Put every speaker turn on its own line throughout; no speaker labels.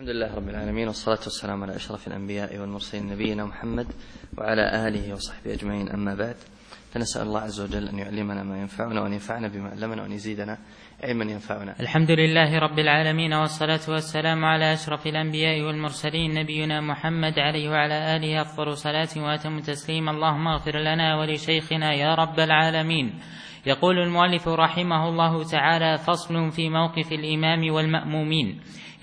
الحمد لله رب العالمين، والصلاة والسلام على أشرف الأنبياء والمرسلين نبينا محمد وعلى آله وصحبه أجمعين، أما بعد، فنسأل الله عز وجل أن يعلمنا ما ينفعنا وأن ينفعنا بما علمنا وأن يزيدنا علما ينفعنا.
الحمد لله رب العالمين، والصلاة والسلام على أشرف الأنبياء والمرسلين نبينا محمد عليه وعلى آله أفضل صلاة وأتم تسليم. اللهم اغفر لنا ولشيخنا يا رب العالمين. يقول المؤلف رحمه الله تعالى: فصل في موقف الإمام والمأمومين.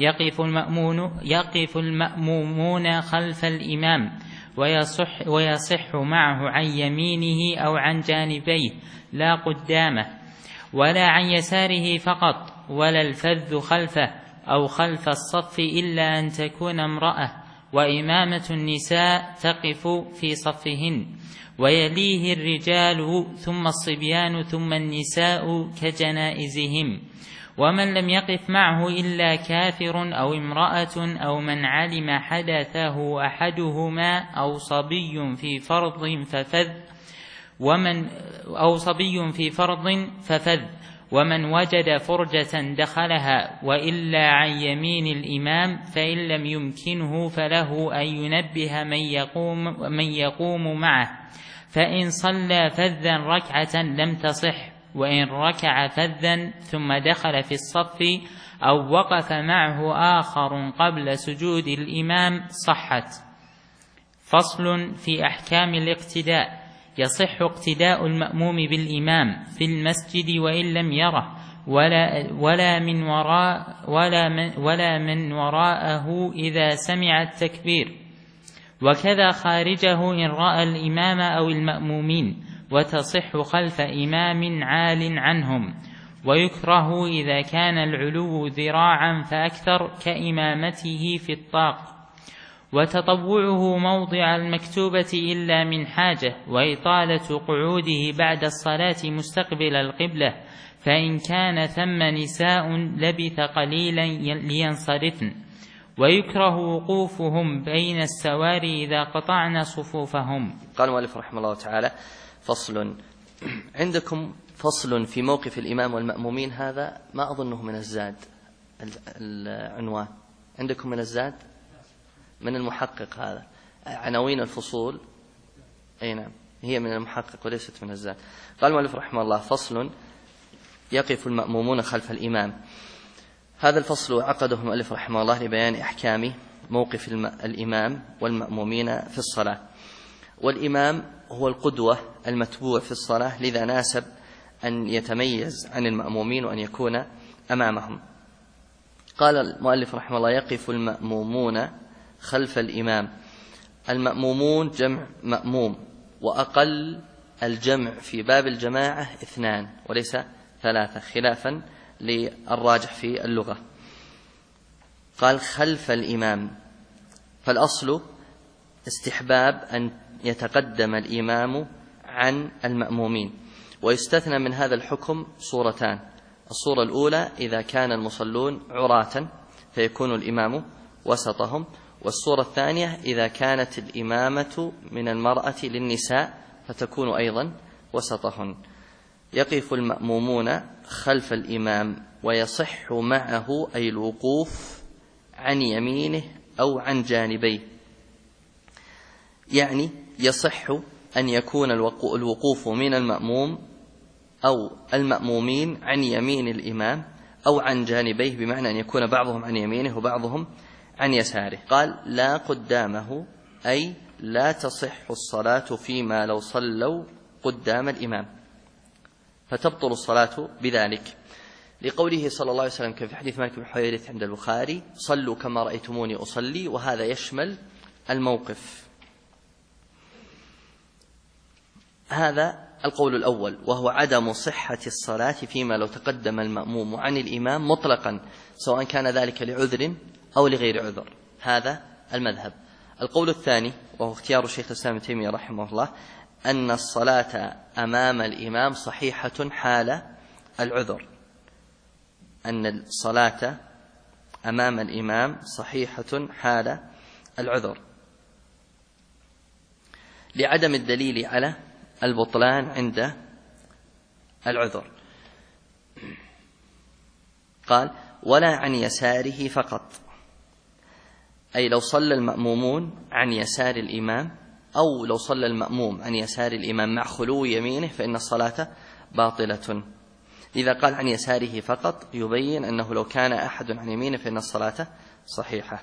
يقف المأمومون خلف الإمام ويصح معه عن يمينه أو عن جانبيه لا قدامه، ولا عن يساره فقط، ولا الفذ خلفه أو خلف الصف إلا أن تكون امرأة، وإمامة النساء تقف في صفهن، ويليه الرجال ثم الصبيان ثم النساء كجنائزهم. ومن لم يقف معه إلا كافر أو امرأة أو من علم حدثه أحدهما أو صبي في فرض ففذ، ومن وجد فرجة دخلها، وإلا عن يمين الإمام، فإن لم يمكنه فله أن ينبه من يقوم معه، فإن صلى فذا ركعة لم تصح، وإن ركع فذا ثم دخل في الصف أو وقف معه آخر قبل سجود الإمام صحت. فصل في أحكام الاقتداء. يصح اقتداء المأموم بالإمام في المسجد وإن لم يره، ولا من وراءه إذا سمع التكبير، وكذا خارجه إن رأى الإمام أو المأمومين، وتصح خلف إمام عال عنهم. ويكره إذا كان العلو ذراعا فأكثر كإمامته في الطاق، وتطوعه موضع المكتوبة إلا من حاجة، وإطالة قعوده بعد الصلاة مستقبل القبلة، فإن كان ثم نساء لبث قليلا لينصرفن. ويكره وقوفهم بين السواري إذا قطعن صفوفهم.
قال المؤلف رحمه الله تعالى: فصل. عندكم فصل في موقف الإمام والمأمومين، هذا ما أظنه من الزاد، العنوان عندكم من الزاد، من المحقق. هذا عناوين الفصول، أي نعم، هي من المحقق وليست من الزاد. قال المؤلف رحمه الله: فصل يقف المأمومون خلف الإمام. هذا الفصل عقده المؤلف رحمه الله لبيان أحكام موقف الإمام والمأمومين في الصلاة. والإمام هو القدوة المتبوع في الصلاة، لذا ناسب أن يتميز عن المأمومين وأن يكون أمامهم. قال المؤلف رحمه الله: يقف المأمومون خلف الإمام. المأمومون جمع مأموم، وأقل الجمع في باب الجماعة 2 وليس 3، خلافا للراجح في اللغة. قال خلف الإمام، فالأصل استحباب أن يتقدم الإمام عن المأمومين، ويستثنى من هذا الحكم صورتان: الصورة الأولى إذا كان المصلون عراة فيكون الإمام وسطهم، والصورة الثانية إذا كانت الإمامة من المرأة للنساء فتكون أيضا وسطهن. يقف المأمومون خلف الإمام ويصح معه أي الوقوف عن يمينه أو عن جانبيه، يعني يصح أن يكون الوقوف من المأموم أو المأمومين عن يمين الإمام أو عن جانبيه، بمعنى أن يكون بعضهم عن يمينه وبعضهم عن يساره. قال لا قدامه، أي لا تصح الصلاة فيما لو صلوا قدام الإمام، فتبطل الصلاة بذلك، لقوله صلى الله عليه وسلم كما في حديث مالك بن حويرث عند البخاري: صلوا كما رأيتموني أصلي، وهذا يشمل الموقف. هذا القول الأول، وهو عدم صحة الصلاة فيما لو تقدم المأموم عن الإمام مطلقا، سواء كان ذلك لعذر أو لغير عذر. هذا المذهب. القول الثاني، وهو اختيار شيخ الإسلام ابن تيمية رحمه الله، أن الصلاة أمام الإمام صحيحة حال العذر، أن الصلاة أمام الإمام صحيحة حال العذر، لعدم الدليل على البطلان عند العذر. قال ولا عن يساره فقط، أي لو صلى المأمومون عن يسار الإمام أو لو صلى المأموم عن يسار الإمام مع خلو يمينه فإن الصلاة باطلة. إذا قال عن يساره فقط يبين أنه لو كان أحد عن يمينه فإن الصلاة صحيحة.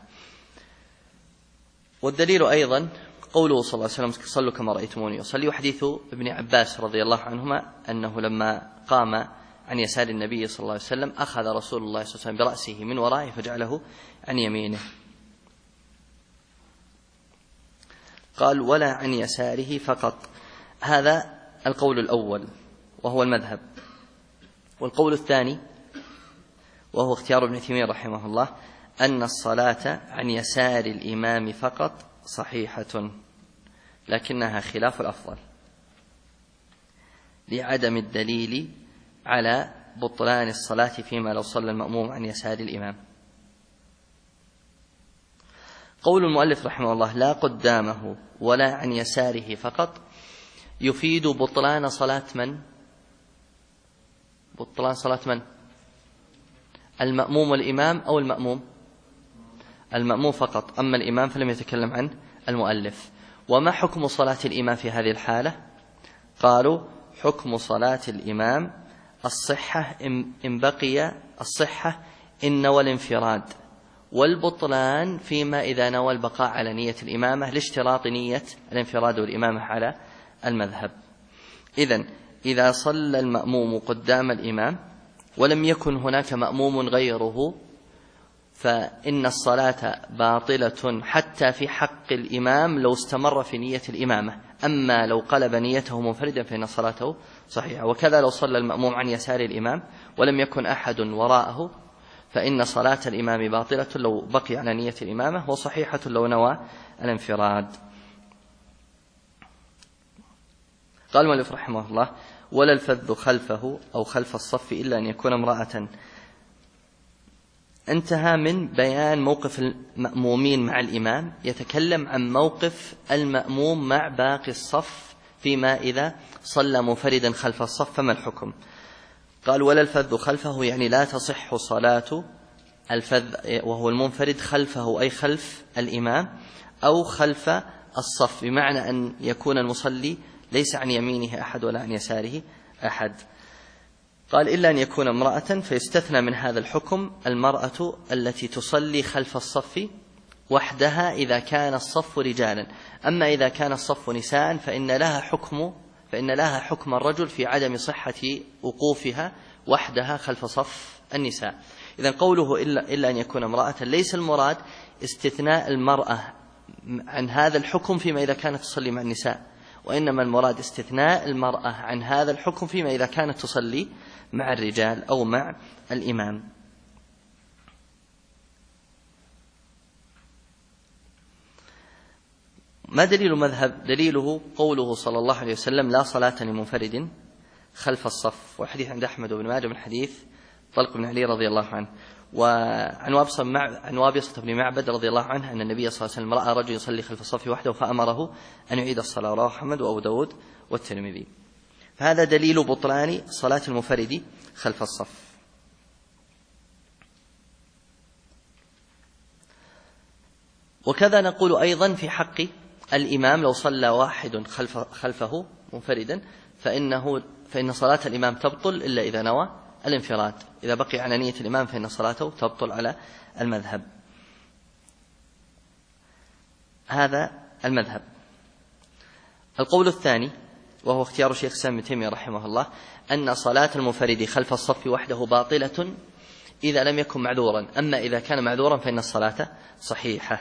والدليل أيضا قوله صلى الله عليه وسلم صلوا كما رأيتموني يصلي، وحديث ابن عباس رضي الله عنهما أنه لما قام عن يسار النبي صلى الله عليه وسلم أخذ رسول الله صلى الله عليه وسلم برأسه من ورائه فجعله عن يمينه. قال ولا عن يساره فقط. هذا القول الأول وهو المذهب. والقول الثاني وهو اختيار ابن تيمية رحمه الله أن الصلاة عن يسار الإمام فقط صحيحة، لكنها خلاف الأفضل لعدم الدليل على بطلان الصلاة فيما لو صلى المأموم عن يسار الإمام. قول المؤلف رحمه الله لا قدامه ولا عن يساره فقط يفيد بطلان صلاة من؟ بطلان صلاة من؟ المأموم والإمام أو المأموم؟ المأموم فقط، أما الإمام فلم يتكلم عن المؤلف. وما حكم صلاة الإمام في هذه الحالة؟ قالوا حكم صلاة الإمام الصحة إن بقي الصحة إن نوى الانفراد، والبطلان فيما إذا نوى البقاء على نية الإمامة لاشتراط نية الانفراد والإمامة على المذهب. إذن إذا صلى المأموم قدام الإمام ولم يكن هناك مأموم غيره فإن الصلاة باطلة حتى في حق الإمام لو استمر في نية الإمامة، أما لو قلب نيته منفردا فإن صلاته صحيحة. وكذا لو صلى المأموم عن يسار الإمام ولم يكن أحد وراءه فإن صلاة الإمام باطلة لو بقي على نية الإمامة وصحيحة لو نوى الانفراد. قال المؤلف رحمه الله ولا الفذ خلفه أو خلف الصف إلا أن يكون امرأة. انتهى من بيان موقف المأمومين مع الإمام، يتكلم عن موقف المأموم مع باقي الصف فيما إذا صلى منفردا خلف الصف فما الحكم. قال ولا الفذ خلفه يعني لا تصح صلاة الفذ وهو المنفرد خلفه أي خلف الإمام أو خلف الصف، بمعنى أن يكون المصلي ليس عن يمينه أحد ولا عن يساره أحد. قال إلا أن يكون امرأة، فيستثنى من هذا الحكم المرأة التي تصلي خلف الصف وحدها إذا كان الصف رجالا. أما إذا كان الصف نساء فإن لها حكم الرجل في عدم صحة وقوفها وحدها خلف صف النساء. إذن قوله إلا أن يكون امرأة ليس المراد استثناء المرأة عن هذا الحكم فيما إذا كانت تصلي مع النساء، وإنما المراد استثناء المرأة عن هذا الحكم فيما إذا كانت تصلي مع الرجال أو مع الإمام. ما دليل المذهب؟ دليله قوله صلى الله عليه وسلم لا صلاة لمنفرد خلف الصف، والحديث عند أحمد بن ماجه من حديث طلق بن علي رضي الله عنه. وعن وابصة بن معبد رضي الله عنه أن النبي صلى الله عليه وسلم رأى رجل يصلي خلف الصف وحده فأمره أن يعيد الصلاة، رواه أحمد وأبو داود والترمذي. فهذا دليل بطلان صلاة المنفرد خلف الصف. وكذا نقول أيضا في حق الإمام لو صلى واحد خلفه منفردا فإن صلاة الإمام تبطل إلا إذا نوى الانفراد. إذا بقي على نية الإمام فإن صلاته تبطل على المذهب. هذا المذهب. القول الثاني وهو اختيار شيخ الإسلام ابن تيمية رحمه الله أن صلاة المنفرد خلف الصف وحده باطلة إذا لم يكن معذورا، أما إذا كان معذورا فإن الصلاة صحيحة.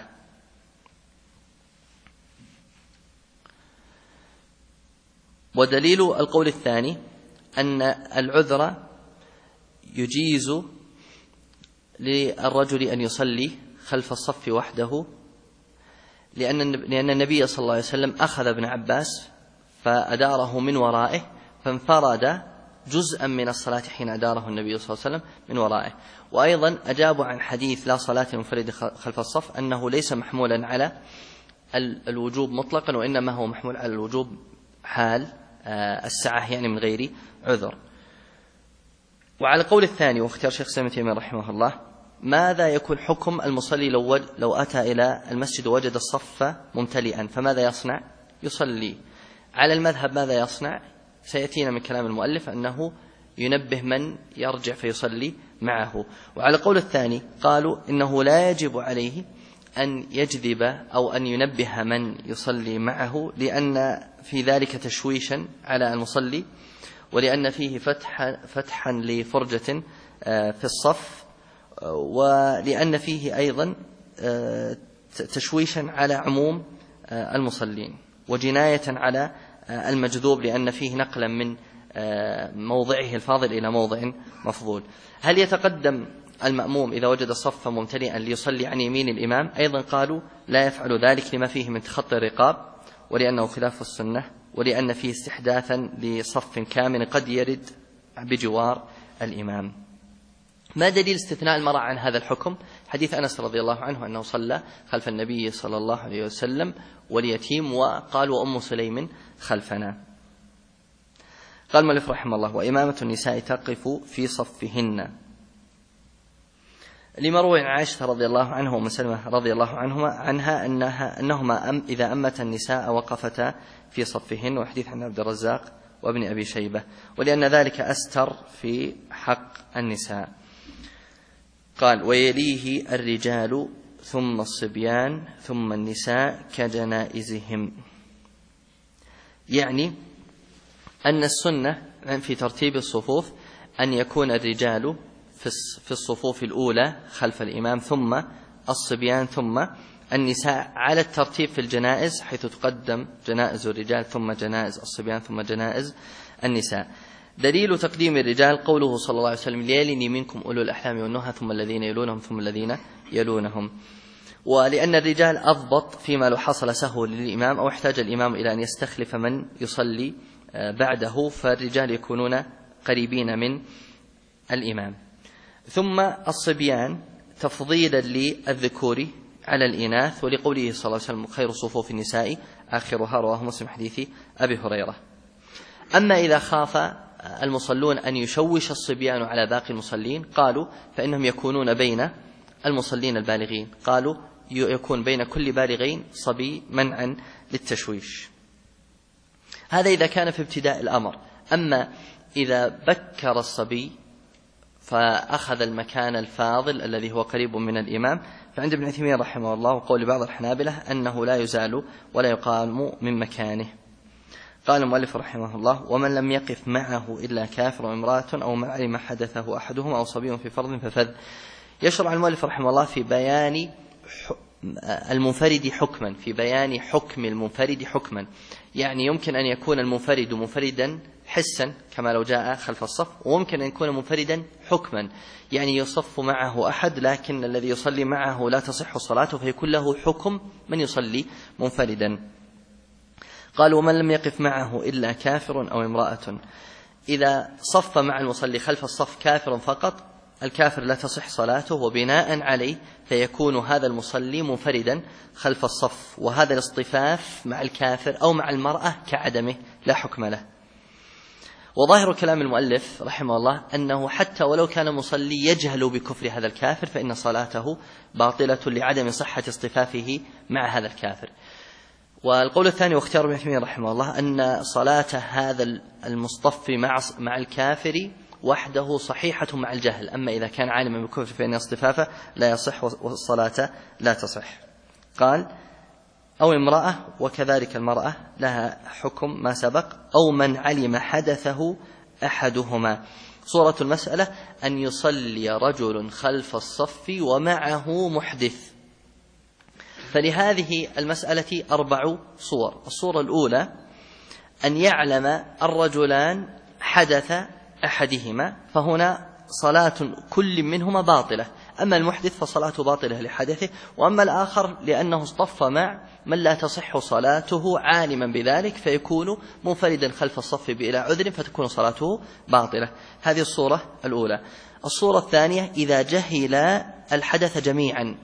ودليل القول الثاني أن العذر يجيز للرجل أن يصلي خلف الصف وحده، لأن النبي صلى الله عليه وسلم أخذ ابن عباس فأداره من ورائه فانفرد جزءا من الصلاة حين أداره النبي صلى الله عليه وسلم من ورائه. وأيضا أجابوا عن حديث لا صلاة للمنفرد خلف الصف أنه ليس محمولا على الوجوب مطلقا، وإنما هو محمول على الوجوب حال السعة يعني من غير عذر. وعلى القول الثاني واختيار شيخ الإسلام ابن تيمية رحمه الله ماذا يكون حكم المصلي لو أتى إلى المسجد ووجد الصف ممتلئا، فماذا يصنع؟ يصلي. على المذهب ماذا يصنع؟ سيأتينا من كلام المؤلف أنه ينبه من يرجع فيصلي معه. وعلى قول الثاني قالوا إنه لا يجب عليه أن يجذب أو أن ينبه من يصلي معه، لأن في ذلك تشويشا على المصلي، ولأن فيه فتحا لفرجة في الصف، ولأن فيه أيضا تشويشا على عموم المصلين، وجناية على المجذوب، لأن فيه نقلا من موضعه الفاضل إلى موضع مفضول. هل يتقدم المأموم إذا وجد الصف ممتلئا ليصلي عن يمين الإمام؟ أيضا قالوا لا يفعل ذلك لما فيه من تخطي الرقاب، ولأنه خلاف السنة، ولأن فيه استحداثا لصف كامل قد يرد بجوار الإمام. ما دليل استثناء المرأة عن هذا الحكم؟ حديث أنس رضي الله عنه أنه صلى خلف النبي صلى الله عليه وسلم واليتيم، وقال وأم سليم خلفنا. قال المؤلف رحمه الله: وإمامة النساء تقف في صفهن، لما روي عن عائشة رضي الله عنها وأم سلمة رضي الله عنها أنهما إذا أمت النساء وقفتا في صفهن، وحديث عن عبد الرزاق وابن أبي شيبة، ولأن ذلك أستر في حق النساء. قال: ويليه الرجال ثم الصبيان ثم النساء كجنائزهم، يعني أن السنة في ترتيب الصفوف أن يكون الرجال في الصفوف الأولى خلف الإمام، ثم الصبيان، ثم النساء، على الترتيب في الجنائز، حيث تقدم جنائز الرجال ثم جنائز الصبيان ثم جنائز النساء. دليل تقديم الرجال قوله صلى الله عليه وسلم: ليلني منكم أولو الأحلام والنهى ثم الذين يلونهم ثم الذين يلونهم. ولأن الرجال أضبط فيما لو حصل سهو للإمام أو احتاج الإمام إلى أن يستخلف من يصلي بعده، فالرجال يكونون قريبين من الإمام. ثم الصبيان تفضيلا للذكور على الإناث، ولقوله صلى الله عليه وسلم: خير صفوف النساء آخرها، رواه مسلم حديث أبي هريرة. أما إذا خاف المصلون أن يشوش الصبيان على باقي المصلين، قالوا فإنهم يكونون بين المصلين البالغين، قالوا يكون بين كل بالغين صبي منعا للتشويش. هذا إذا كان في ابتداء الأمر. أما إذا بكر الصبي فأخذ المكان الفاضل الذي هو قريب من الإمام، فعند ابن عثيمين رحمه الله وقول بعض الحنابلة أنه لا يزال ولا يقام من مكانه. قال المؤلف رحمه الله: ومن لم يقف معه إلا كافر وامرأة أو ما علم حدثه أحدهما أو صبي في فرض ففذ. يشرع المؤلف رحمه الله في بيان المنفرد حكما، في بيان حكم المنفرد حكما، يعني يمكن أن يكون المنفرد منفردا حسا كما لو جاء خلف الصف، وممكن أن يكون منفردا حكما، يعني يصف معه أحد لكن الذي يصلي معه لا تصح صلاته، فيكون له حكم من يصلي منفردا. قالوا: ومن لم يقف معه إلا كافر أو امرأة، إذا صف مع المصلي خلف الصف كافر فقط، الكافر لا تصح صلاته، وبناء عليه فيكون هذا المصلي منفردا خلف الصف، وهذا الاصطفاف مع الكافر أو مع المرأة كعدمه لا حكم له. وظاهر كلام المؤلف رحمه الله أنه حتى ولو كان مصلي يجهل بكفر هذا الكافر فإن صلاته باطلة لعدم صحة اصطفافه مع هذا الكافر. والقول الثاني واختيار ابن عثيمين رحمه الله أن صلاة هذا المصطف مع الكافر وحده صحيحة مع الجهل، أما إذا كان عالما بالكفر فإن اصطفافه لا يصح والصلاة لا تصح. قال: أو امرأة، وكذلك المرأة لها حكم ما سبق، أو من علم حدثه أحدهما. صورة المسألة أن يصلي رجل خلف الصف ومعه محدث، فلهذه المسألة 4 صور. الصورة الأولى أن يعلم الرجلان حدث أحدهما، فهنا صلاة كل منهما باطلة، أما المحدث فصلاته باطلة لحدثه، وأما الآخر لأنه اصطف مع من لا تصح صلاته عالما بذلك فيكون منفردا خلف الصف بلا عذر فتكون صلاته باطلة. هذه الصورة الأولى. الصورة الثانية إذا جهل الحدث جميعا،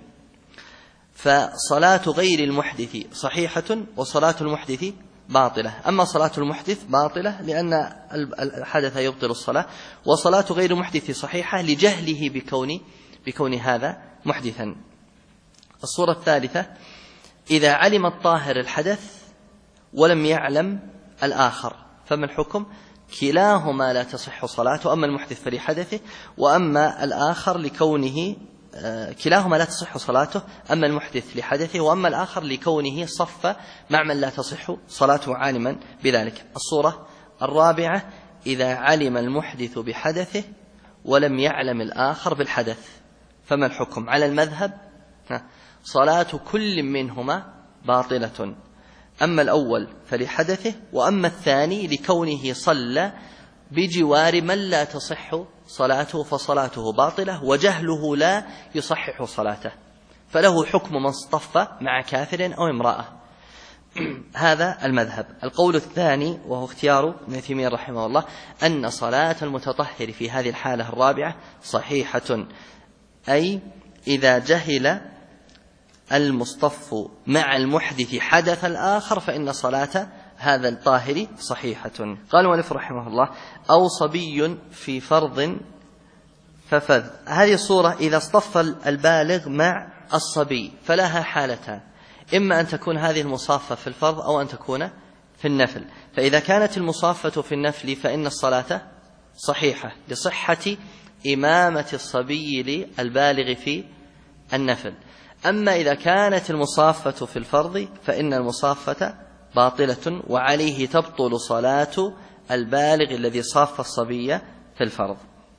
فصلاة غير المحدث صحيحة وصلاة المحدث باطلة. أما صلاة المحدث باطلة لأن الحدث يبطل الصلاة، وصلاة غير المحدث صحيحة لجهله بكون بكون هذا محدثا. الصورة الثالثة: إذا علم الطاهر الحدث ولم يعلم الآخر، فما الحكم؟ كلاهما لا تصح صلاته، أما المحدث فلحدثه، وأما الآخر لكونه كلاهما لا تصح صلاته، أما المحدث لحدثه، وأما الآخر لكونه صف مع من لا تصح صلاته عالما بذلك. الصورة الرابعة: إذا علم المحدث بحدثه ولم يعلم الآخر بالحدث، فما الحكم؟ على المذهب صلاة كل منهما باطلة، أما الأول فلحدثه، وأما الثاني لكونه صلى بجوار من لا تصح صلاته فصلاته باطلة، وجهله لا يصحح صلاته، فله حكم من اصطف مع كافر أو امرأة. هذا المذهب. القول الثاني وهو اختيار ابن تيمية رحمه الله: أن صلاة المتطهر في هذه الحالة الرابعة صحيحة، أي إذا جهل المصطف مع المحدث حدث الآخر فإن صلاة هذا الطاهر صحيحة. قال المؤلف رحمه الله: أو صبي في فرض ففذ. هذه الصورة إذا اصطف البالغ مع الصبي فلها حالتان: إما أن تكون هذه المصافة في الفرض أو أن تكون في النفل. فإذا كانت المصافة في النفل فإن الصلاة صحيحة لصحة إمامة الصبي للبالغ في النفل. أما إذا كانت المصافة في الفرض فإن المصافة باطلة، وعليه تبطل صلاة البالغ الذي صاف الصبي في الفرض.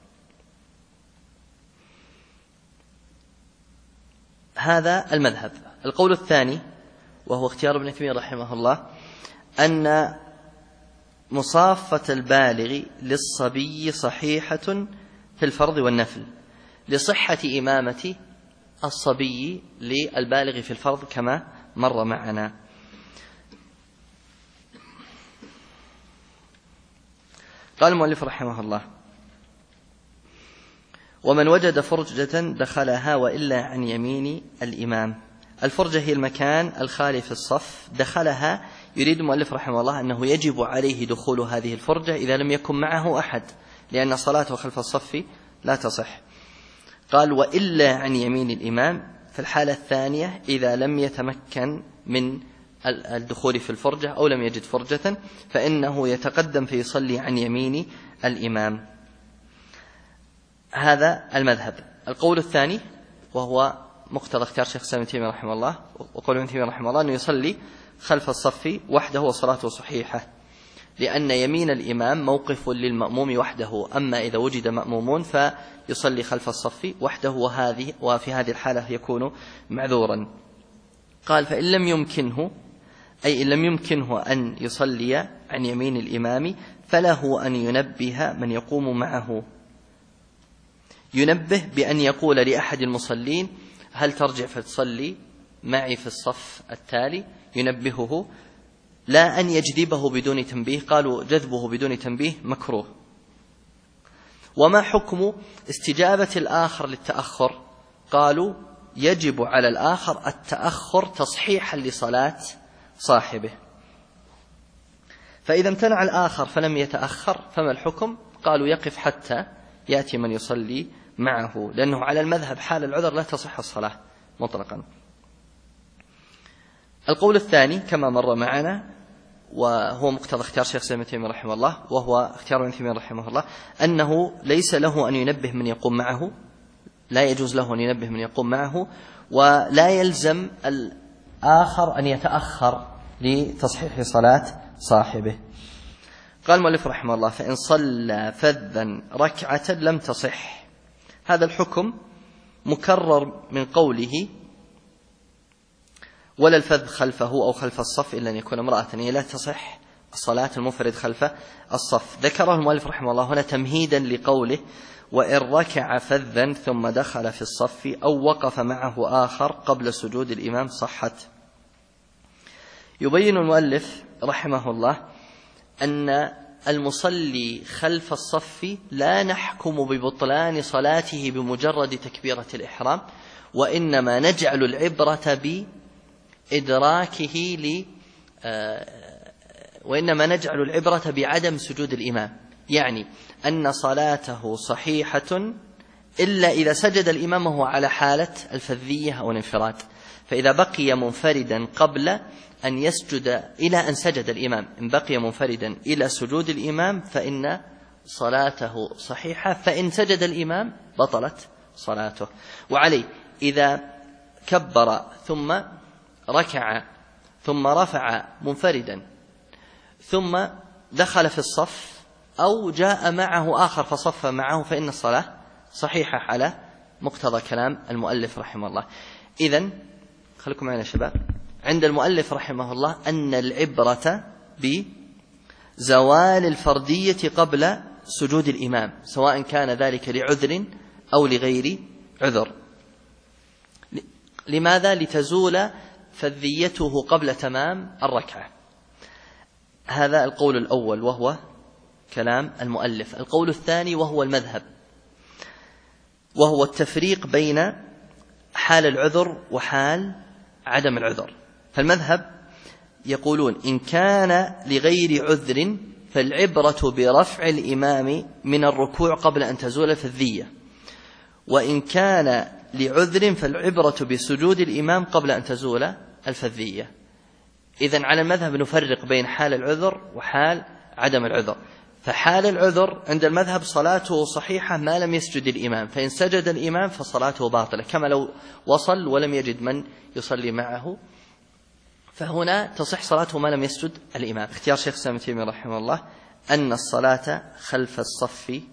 هذا المذهب. القول الثاني وهو اختيار ابن تيمية رحمه الله: أن مصافة البالغ للصبي صحيحة في الفرض والنفل لصحة إمامة الصبي للبالغ في الفرض كما مر معنا. قال المؤلف رحمه الله: ومن وجد فرجة دخلها وإلا عن يمين الإمام. الفرجة هي المكان الخالي في الصف، دخلها يريد المؤلف رحمه الله أنه يجب عليه دخول هذه الفرجة إذا لم يكن معه أحد، لأن صلاته خلف الصف لا تصح. قال: وإلا عن يمين الإمام. في الحالة الثانية إذا لم يتمكن من الدخول في الفرجة أو لم يجد فرجة فإنه يتقدم فيصلي عن يمين الإمام. هذا المذهب. القول الثاني وهو مقتضى اختيار شيخ الإسلام ابن تيمية رحمه الله وقول ابن تيمية رحمه الله أنه يصلي خلف الصف وحده وصلاته صحيحة، لأن يمين الإمام موقف للمأموم وحده، أما إذا وجد مأمومون فيصلي خلف الصف وحده، وفي هذه الحالة يكون معذورا. قال: فإن لم يمكنه، أي إن لم يمكنه أن يصلي عن يمين الإمام، فله أن ينبه من يقوم معه، ينبه بأن يقول لأحد المصلين: هل ترجع فتصلي معي في الصف التالي؟ ينبهه، لا أن يجذبه بدون تنبيه. قالوا: جذبه بدون تنبيه مكروه. وما حكم استجابة الآخر للتأخر؟ قالوا: يجب على الآخر التأخر تصحيحا لصلاة صاحبه. فإذا امتنع الآخر فلم يتأخر فما الحكم؟ قالوا: يقف حتى يأتي من يصلي معه، لأنه على المذهب حال العذر لا تصح الصلاة مطلقا. القول الثاني كما مر معنا وهو مقتضى اختيار شيخ الإسلام ابن تيمية رحمه الله وهو اختيار ابن تيمية رحمه الله: أنه ليس له أن ينبه من يقوم معه، لا يجوز له أن ينبه من يقوم معه، ولا يلزم الآخر أن يتأخر لتصحيح صلاة صاحبه. قال المؤلف رحمه الله: فإن صلى فذا ركعة لم تصح. هذا الحكم مكرر من قوله: ولا الفذ خلفه أو خلف الصف إلا أن يكون امرأة، هي لا تصح الصلاة المفرد خلف الصف. ذكره المؤلف رحمه الله هنا تمهيدا لقوله: وإن ركع فذا ثم دخل في الصف أو وقف معه آخر قبل سجود الإمام صحت. يبين المؤلف رحمه الله أن المصلي خلف الصف لا نحكم ببطلان صلاته بمجرد تكبيرة الإحرام، وإنما نجعل العبرة وإنما نجعل العبرة بعدم سجود الإمام، يعني أن صلاته صحيحة إلا إذا سجد الإمام وهو على حالة الفذية أو الانفراد. فإذا بقي منفردا قبل أن يسجد إلى أن سجد الإمام، إن بقي منفردا إلى سجود الإمام فإن صلاته صحيحة، فإن سجد الإمام بطلت صلاته. وعليه إذا كبر ثم ركع ثم رفع منفردا ثم دخل في الصف أو جاء معه آخر فصف معه فإن الصلاة صحيحة على مقتضى كلام المؤلف رحمه الله. إذن خليكم معنا شباب، عند المؤلف رحمه الله أن العبرة بزوال الفردية قبل سجود الإمام، سواء كان ذلك لعذر أو لغير عذر. لماذا؟ لتزول فذيته قبل تمام الركعة. هذا القول الأول وهو كلام المؤلف. القول الثاني وهو المذهب، وهو التفريق بين حال العذر وحال عدم العذر. فالمذهب يقولون إن كان لغير عذر فالعبرة برفع الإمام من الركوع قبل أن تزول الفذية، وإن كان لعذر فالعبرة بسجود الإمام قبل أن تزول الفذية. إذن على المذهب نفرق بين حال العذر وحال عدم العذر. فحال العذر عند المذهب صلاته صحيحة ما لم يسجد الإمام، فإن سجد الإمام فصلاته باطلة كما لو وصل ولم يجد من يصلي معه، فهنا تصح صلاته ما لم يسجد الإمام. اختيار شيخ الإسلام ابن تيمية رحمه الله أن الصلاة خلف الصف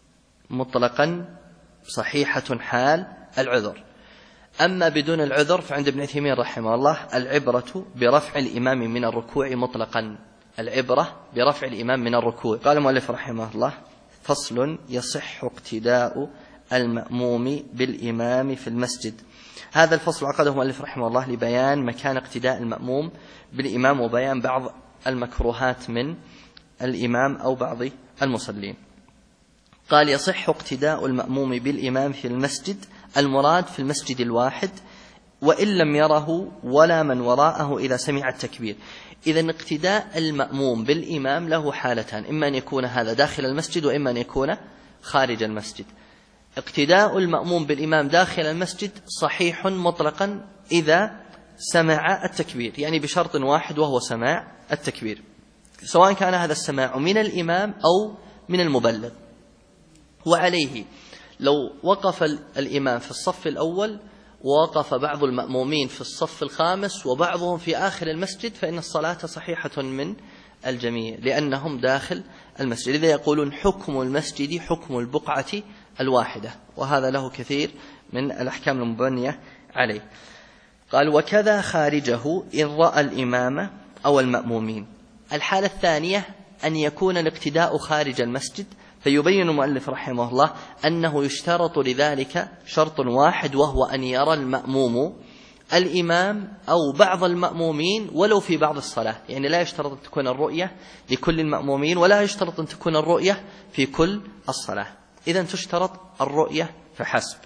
مطلقا صحيحة حال العذر. أما بدون العذر فعند ابن تيمية رحمه الله العبرة برفع الإمام من الركوع مطلقا، العبرة برفع الإمام من الركوع. قال المؤلف رحمه الله: فصل: يصح اقتداء المأموم بالإمام في المسجد. هذا الفصل عقده المؤلف رحمه الله لبيان مكان اقتداء المأموم بالإمام وبيان بعض المكروهات من الإمام أو بعض المصلين. قال: يصح اقتداء المأموم بالإمام في المسجد، المراد في المسجد الواحد، وإن لم يره ولا من وراءه إذا سمع التكبير. إذن اقتداء المأموم بالإمام له حالتان، إما أن يكون هذا داخل المسجد وإما أن يكون خارج المسجد. اقتداء المأموم بالإمام داخل المسجد صحيح مطلقا إذا سمع التكبير، يعني بشرط واحد وهو سماع التكبير، سواء كان هذا السماع من الإمام أو من المبلغ. وعليه لو وقف الإمام في الصف الأول ووقف بعض المأمومين في الصف الخامس وبعضهم في آخر المسجد فإن الصلاة صحيحة من الجميع لأنهم داخل المسجد. لذا يقولون حكم المسجد حكم البقعة الواحدة، وهذا له كثير من الأحكام المبنية عليه. قال: وكذا خارجه إن رأى الإمام أو المأمومين. الحالة الثانية أن يكون الاقتداء خارج المسجد، فيبين المؤلف رحمه الله أنه يشترط لذلك شرط واحد، وهو أن يرى المأموم الإمام أو بعض المأمومين ولو في بعض الصلاة، يعني لا يشترط أن تكون الرؤية لكل المأمومين ولا يشترط أن تكون الرؤية في كل الصلاة، إذن تشترط الرؤية فحسب.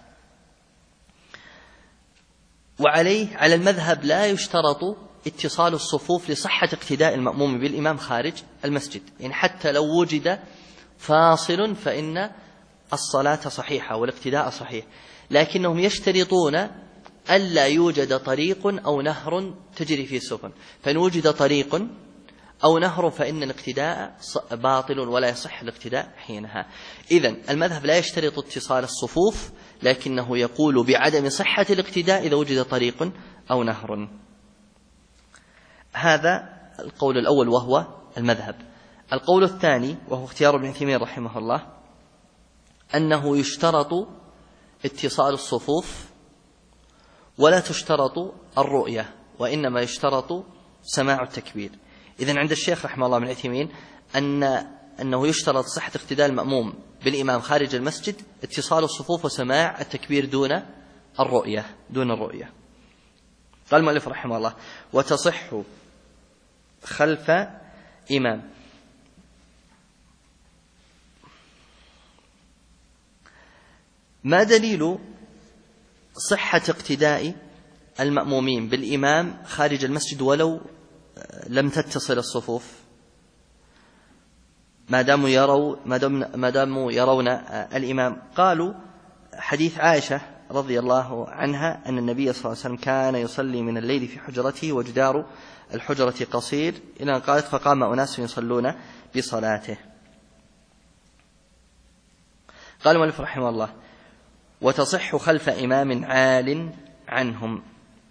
وعليه على المذهب لا يشترط اتصال الصفوف لصحة اقتداء المأموم بالإمام خارج المسجد، يعني حتى لو وجد فاصل فإن الصلاة صحيحة والاقتداء صحيح، لكنهم يشترطون ألا يوجد طريق أو نهر تجري فيه السفن، فإن وجد طريق أو نهر فإن الاقتداء باطل ولا يصح الاقتداء حينها. إذن المذهب لا يشترط اتصال الصفوف، لكنه يقول بعدم صحة الاقتداء إذا وجد طريق أو نهر. هذا القول الأول وهو المذهب. القول الثاني وهو اختيار ابن تيمية رحمه الله أنه يشترط اتصال الصفوف ولا تشترط الرؤية، وإنما يشترط سماع التكبير. إذن عند الشيخ رحمه الله ابن تيمية أنه يشترط صحة اقتداء المأموم بالإمام خارج المسجد اتصال الصفوف وسماع التكبير دون الرؤية. قال المؤلف رحمه الله: وتصح خلف إمام. ما دليل صحة اقتداء المأمومين بالإمام خارج المسجد ولو لم تتصل الصفوف، ما داموا يرون الإمام؟ قالوا: حديث عائشة رضي الله عنها أن النبي صلى الله عليه وسلم كان يصلي من الليل في حجرته وجدار الحجرة قصير إلى أن قالت فقام أناس يصلون بصلاته. قال المؤلف رحمه الله: وتصح خلف إمام عال عنهم،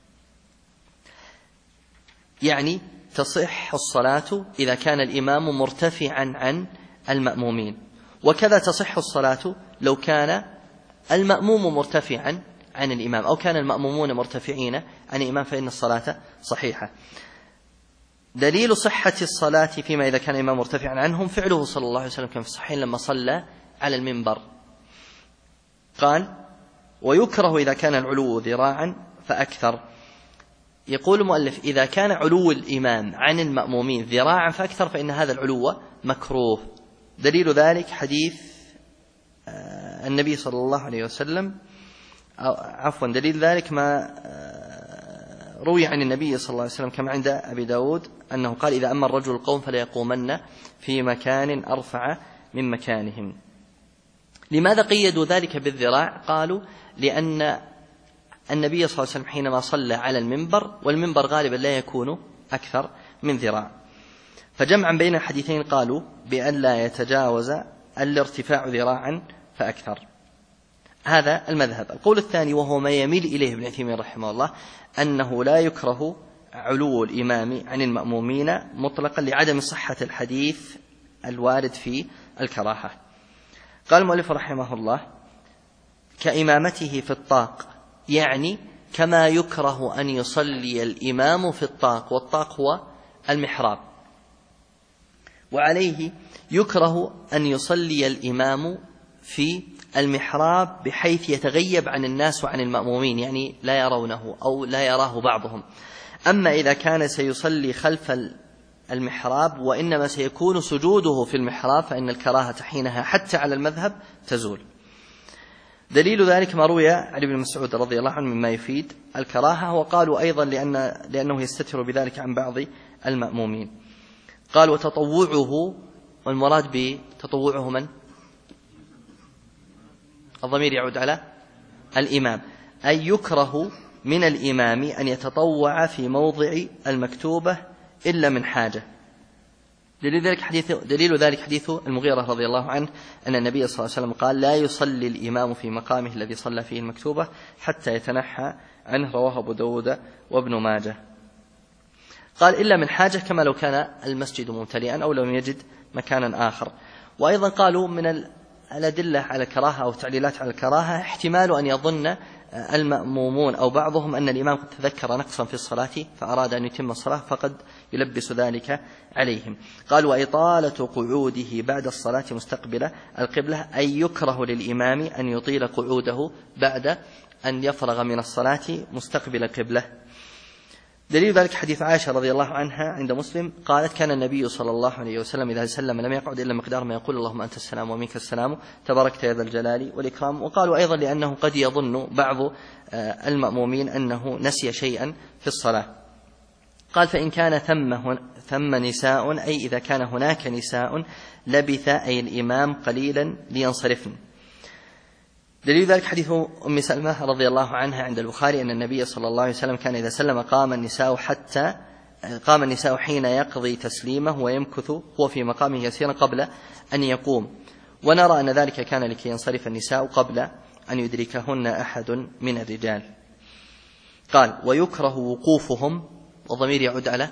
يعني تصح الصلاة إذا كان الإمام مرتفعا عن المأمومين، وكذا تصح الصلاة لو كان المأموم مرتفعا عن الإمام أو كان المأمومون مرتفعين عن الإمام، فإن الصلاة صحيحة. دليل صحة الصلاة فيما إذا كان الإمام مرتفعا عنهم فعله صلى الله عليه وسلم كان في الصحيحين لما صلى على المنبر، قال: ويكره إذا كان العلو ذراعا فأكثر. يقول المؤلف: إذا كان علو الإمام عن المأمومين ذراعا فأكثر فإن هذا العلو مكروه. دليل ذلك حديث النبي صلى الله عليه وسلم، دليل ذلك ما روي عن النبي صلى الله عليه وسلم كما عند أبي داود أنه قال: إذا أما الرجل القوم فلا يقومن في مكان أرفع من مكانهم. لماذا قيدوا ذلك بالذراع؟ قالوا: لأن النبي صلى الله عليه وسلم حينما صلى على المنبر، والمنبر غالبا لا يكون أكثر من ذراع، فجمعا بين الحديثين قالوا بأن لا يتجاوز الارتفاع ذراعا فأكثر. هذا المذهب. القول الثاني وهو ما يميل إليه ابن عثيمين رحمه الله أنه لا يكره علو الإمام عن المأمومين مطلقا لعدم صحة الحديث الوارد في الكراهة. قال المؤلف رحمه الله: كإمامته في الطاق، يعني كما يكره أن يصلي الإمام في الطاق، والطاق هو المحراب، وعليه يكره أن يصلي الإمام في المحراب بحيث يتغيب عن الناس وعن المأمومين، يعني لا يرونه أو لا يراه بعضهم. أما إذا كان سيصلي خلف المحراب وإنما سيكون سجوده في المحراب فإن الكراهة حينها حتى على المذهب تزول. دليل ذلك ما روي عن ابن مسعود رضي الله عنه مما يفيد الكراهة، وقالوا أيضا لأنه يستتر بذلك عن بعض المأمومين. قال: وتطوعه، والمراد بتطوعه من؟ الضمير يعود على الإمام، أي يكره من الإمام أن يتطوع في موضع المكتوبة إلا من حاجة. دليل ذلك حديث المغيرة رضي الله عنه أن النبي صلى الله عليه وسلم قال: لا يصلي الإمام في مقامه الذي صلى فيه المكتوبة حتى يتنحى عنه، رواه أبو داود وابن ماجه. قال: إلا من حاجة، كما لو كان المسجد ممتلئا أو لم يجد مكانا آخر. وأيضا قالوا من الأدلة على الكراهة أو تعليلات على الكراهة احتمال أن يظن المأمومون أو بعضهم أن الإمام قد تذكر نقصا في الصلاة فأراد أن يتم الصلاة فقد يلبس ذلك عليهم. قال: وإطالة قعوده بعد الصلاة مستقبلة القبلة، أي يكره للإمام أن يطيل قعوده بعد أن يفرغ من الصلاة مستقبل القبلة. دليل ذلك حديث عائشة رضي الله عنها عند مسلم قالت: كان النبي صلى الله عليه وسلم إذا سلم لم يقعد إلا مقدار ما يقول: اللهم أنت السلام ومنك السلام تباركت يا ذا الجلال والإكرام. وقالوا أيضا لأنه قد يظن بعض المأمومين أنه نسي شيئا في الصلاة. قال: فإن كان ثم نساء، أي إذا كان هناك نساء، لبث أي الإمام قليلا لينصرفن. دليل ذلك حديث أم سلمة رضي الله عنها عند البخاري أن النبي صلى الله عليه وسلم كان إذا سلم قام النساء حين يقضي تسليمه ويمكث هو في مقامه يسيرا قبل أن يقوم، ونرى أن ذلك كان لكي ينصرف النساء قبل أن يدركهن أحد من الرجال. قال: ويكره وقوفهم، والضمير يعود على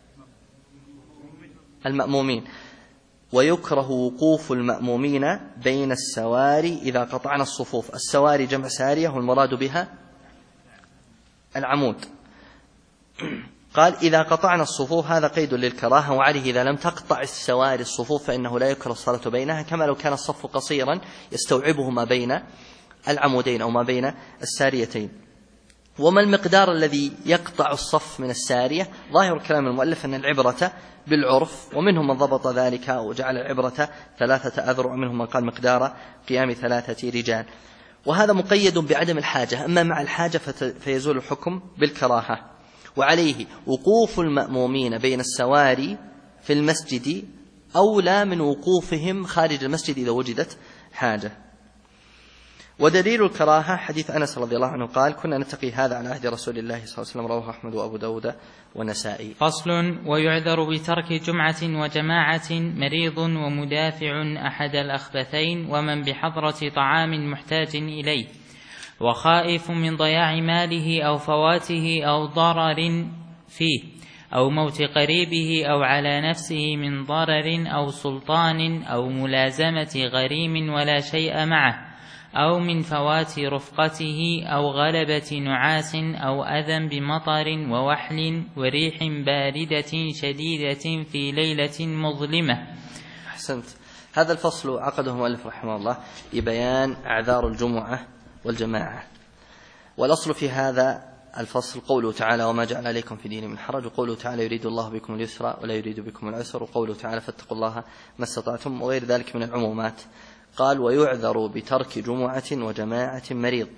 المأمومين، ويكره وقوف المأمومين بين السواري إذا قطعنا الصفوف. السواري جمع سارية والمراد بها العمود. قال: إذا قطعنا الصفوف، هذا قيد للكراهة، وعليه إذا لم تقطع السواري الصفوف فإنه لا يكره الصلاة بينها، كما لو كان الصف قصيرا يستوعبه ما بين العمودين أو ما بين الساريتين. وما المقدار الذي يقطع الصف من السارية؟ ظاهر كلام المؤلف أن العبرة بالعرف، ومنهم من ضبط ذلك وجعل العبرة 3 أذرع، ومنهم من قال مقدار قيام 3 رجال، وهذا مقيد بعدم الحاجة. أما مع الحاجة فيزول الحكم بالكراهة. وعليه وقوف المأمومين بين السواري في المسجد أولى من وقوفهم خارج المسجد إذا وجدت حاجة. ودليل الكراهة حديث أنس رضي الله عنه قال كنا نتقي هذا على عهد رسول الله صلى الله عليه وسلم، رواه أحمد وأبو داود والنسائي.
فصل: ويعذر بترك جمعة وجماعة مريض ومدافع أحد الأخبثين ومن بحضرة طعام محتاج إليه وخائف من ضياع ماله أو فواته أو ضرر فيه أو موت قريبه أو على نفسه من ضرر أو سلطان أو ملازمة غريم ولا شيء معه أو من فوات رفقته أو غلبة نعاس أو أذى بمطر ووحل وريح باردة شديدة في ليلة مظلمة.
أحسنت. هذا الفصل عقده المؤلف رحمه الله لبيان أعذار الجمعة والجماعة. والأصل في هذا الفصل قوله تعالى وما جعل عليكم في دين من حرج، وقوله تعالى يريد الله بكم اليسر ولا يريد بكم العسر، وقوله تعالى فاتقوا الله ما استطعتم، وغير ذلك من العمومات. قال ويعذر بترك جمعة وجماعة مريض.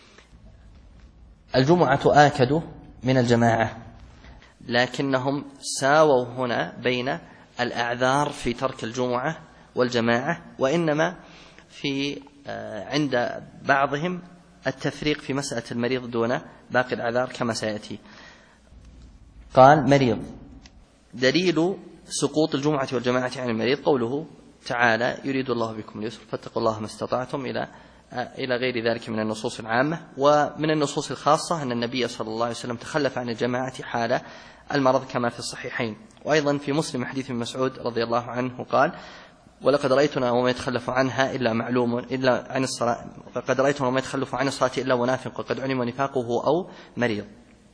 الجمعة آكد من الجماعة، لكنهم ساووا هنا بين الأعذار في ترك الجمعة والجماعة، وإنما في عند بعضهم التفريق في مسألة المريض دون باقي الأعذار كما سيأتي. قال مريض. دليل سقوط الجمعة والجماعة عن المريض قوله تعالى يريد الله بكم اليسر فاتقوا الله ما استطعتم إلى غير ذلك من النصوص العامة. ومن النصوص الخاصة أن النبي صلى الله عليه وسلم تخلف عن الجماعة حال المرض كما في الصحيحين. وأيضا في مسلم حديث ابن مسعود رضي الله عنه قال ولقد رأيتنا وما يتخلف عنها إلا معلوم إلا عن الصلاة، وقد رأيتنا وما يتخلف عن الصلاة إلا منافق وقد علم نفاقه أو مريض.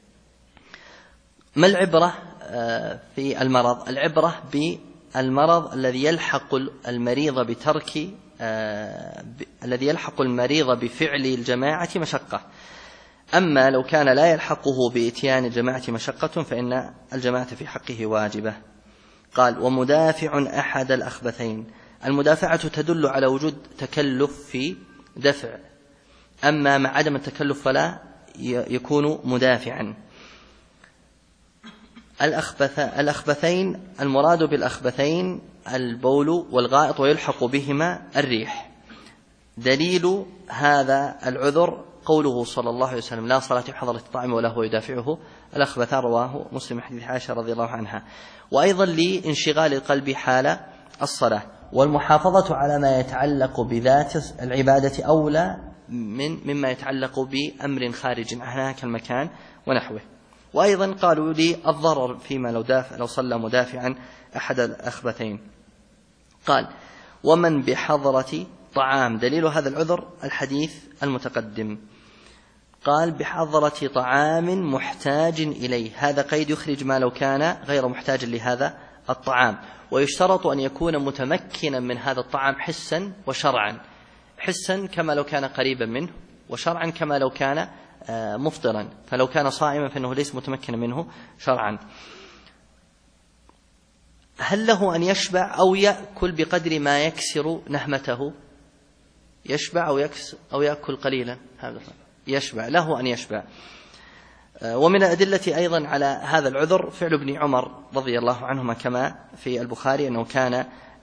ما العبرة في المرض؟ العبرة بالمرض الذي يلحق المريض بترك الذي يلحق المريض بفعل الجماعة مشقة. أما لو كان لا يلحقه بإتيان الجماعة مشقة فإن الجماعة في حقه واجبة. قال ومدافع أحد الأخبثين. المدافعة تدل على وجود تكلف في دفع، أما مع عدم التكلف فلا يكون مدافعا. الأخبثين المراد بالأخبثين البول والغائط ويلحق بهما الريح. دليل هذا العذر قوله صلى الله عليه وسلم لا صلاة بحضرة الطعام ولا هو يدافعه الأخبثان، رواه مسلم حديث عائشة رضي الله عنها. وأيضا لانشغال القلب حال الصلاة. والمحافظة على ما يتعلق بذات العبادة أولى مما يتعلق بأمر خارج عنها كالمكان ونحوه. وأيضا قالوا لي الضرر فيما لو صلى مدافعا أحد الأخبثين. قال ومن بحضرة طعام. دليل هذا العذر الحديث المتقدم. قال بحضرة طعام محتاج إليه، هذا قيد يخرج ما لو كان غير محتاج لهذا الطعام. ويشترط أن يكون متمكنا من هذا الطعام حسا وشرعا، حسا كما لو كان قريبا منه، وشرعا كما لو كان مفطرا، فلو كان صائما فإنه ليس متمكنا منه شرعا. هل له أن يشبع أو يأكل بقدر ما يكسر نهمته؟ يشبع أو يأكل قليلا؟ يشبع، له أن يشبع. ومن الأدلة أيضا على هذا العذر فعل ابن عمر رضي الله عنهما كما في البخاري أنه كان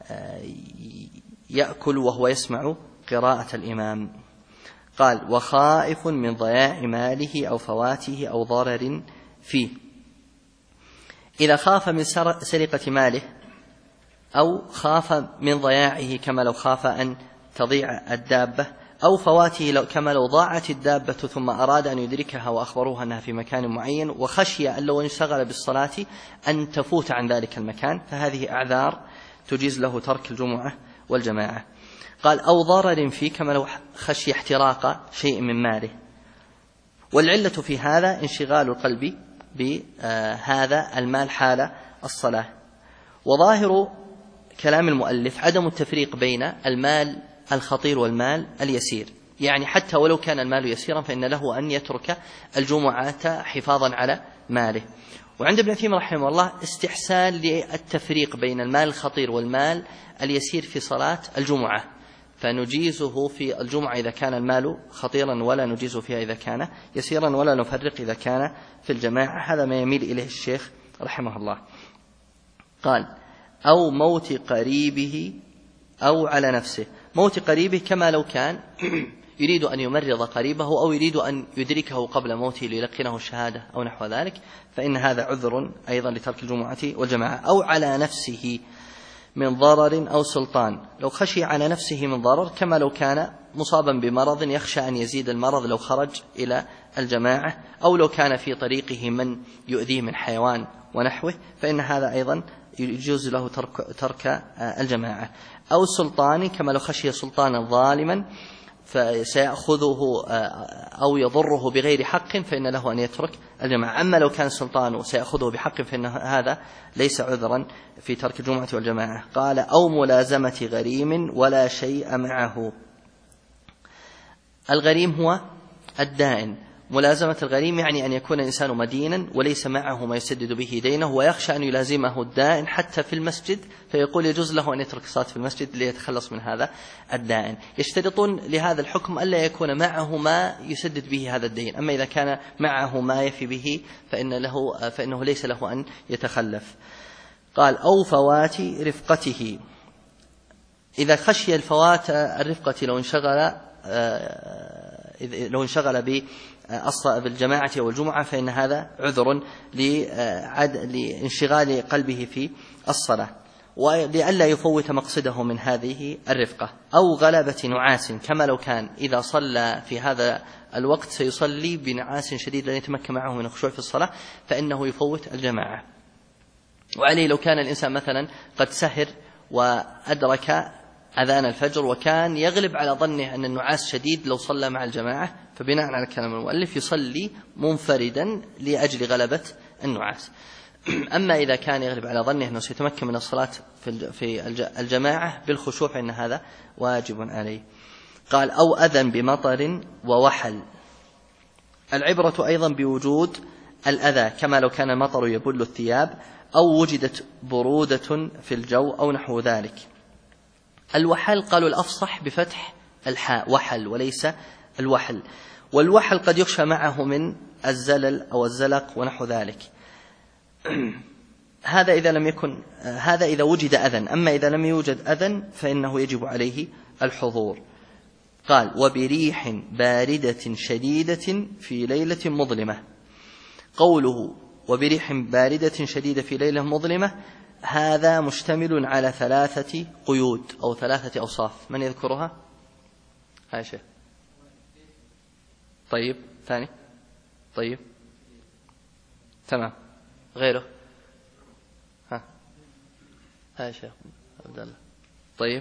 يأكل وهو يسمع قراءة الإمام. قال وخائف من ضياع ماله أو فواته أو ضرر فيه. إذا خاف من سرقة ماله أو خاف من ضياعه كما لو خاف أن تضيع الدابة، أو فواته كما لو ضاعت الدابة ثم أراد أن يدركها وأخبروها أنها في مكان معين وخشي أن لو انشغل بالصلاة أن تفوت عن ذلك المكان، فهذه أعذار تجيز له ترك الجمعة والجماعة. قال أو ضرر فيه كما لو خشي احتراق شيء من ماله. والعلة في هذا انشغال القلب بهذا المال حال الصلاة. وظاهر كلام المؤلف عدم التفريق بين المال الخطير والمال اليسير، يعني حتى ولو كان المال يسيرا فإن له أن يترك الجمعة حفاظا على ماله. وعند ابن عثيمين رحمه الله استحسان للتفريق بين المال الخطير والمال اليسير في صلاة الجمعة، فنجيزه في الجمعة إذا كان المال خطيرا ولا نجيزه فيها إذا كان يسيرا، ولا نفرق إذا كان في الجماعة. هذا ما يميل إليه الشيخ رحمه الله. قال أو موت قريبه أو على نفسه. موت قريبه كما لو كان يريد أن يمرض قريبه أو يريد أن يدركه قبل موته ليلقنه الشهادة أو نحو ذلك، فإن هذا عذر أيضا لترك الجمعة والجماعة. أو على نفسه من ضرر أو سلطان، لو خشي على نفسه من ضرر كما لو كان مصابا بمرض يخشى أن يزيد المرض لو خرج إلى الجماعة، أو لو كان في طريقه من يؤذيه من حيوان ونحوه، فإن هذا أيضا يجوز له ترك الجماعة. أو سلطان، كما لو خشي سلطانا ظالما فسيأخذه أو يضره بغير حق فإن له أن يترك الجماعة. أما لو كان السلطان سيأخذه بحق فإن هذا ليس عذرا في ترك الجمعة والجماعة. قال: أو ملازمة غريم ولا شيء معه. الغريم هو الدائن. ملازمة الغريم يعني أن يكون الإنسان مدينا وليس معه ما يسدد به دينه، ويخشى أن يلازمه الدائن حتى في المسجد، فيقول يجوز له أن يترك الصلاة في المسجد ليتخلص من هذا الدائن. يشترطون لهذا الحكم ألا يكون معه ما يسدد به هذا الدين، أما إذا كان معه ما يفي به فإنه ليس له أن يتخلف. قال: أو فوات رفقته. إذا خشي الفوات الرفقة لو انشغل بالجماعة أو الجمعة فإن هذا عذر لانشغال قلبه في الصلاة ولئلا يفوت مقصده من هذه الرفقة. أو غلبة نعاس، كما لو كان إذا صلى في هذا الوقت سيصلي بنعاس شديد لن يتمكن معه من الخشوع في الصلاة فإنه يفوت الجماعة. وعليه لو كان الإنسان مثلا قد سهر وأدرك أذان الفجر وكان يغلب على ظنه أن النعاس شديد لو صلى مع الجماعة، فبناء على كلام المؤلف يصلي منفردا لأجل غلبة النعاس. أما إذا كان يغلب على ظنه أنه سيتمكن من الصلاة في الجماعة بالخشوع فإن هذا واجب عليه. قال: أو أذى بمطر ووحل. العبرة أيضا بوجود الأذى، كما لو كان المطر يبل الثياب أو وجدت برودة في الجو أو نحو ذلك. الوحل قالوا الأفصح بفتح الحاء وحل وليس الوحل، والوحل قد يخشى معه من الزلل أو الزلق ونحو ذلك. هذا إذا وجد أذى، أما إذا لم يوجد أذى فإنه يجب عليه الحضور. قال: وبريح باردة شديدة في ليلة مظلمة. قوله وبريح باردة شديدة في ليلة مظلمة هذا مشتمل على 3 قيود أو 3 أوصاف. من يذكرها؟ عائشة. طيب، ثاني. طيب، تمام. غيره؟ عائشة عبد الله. طيب،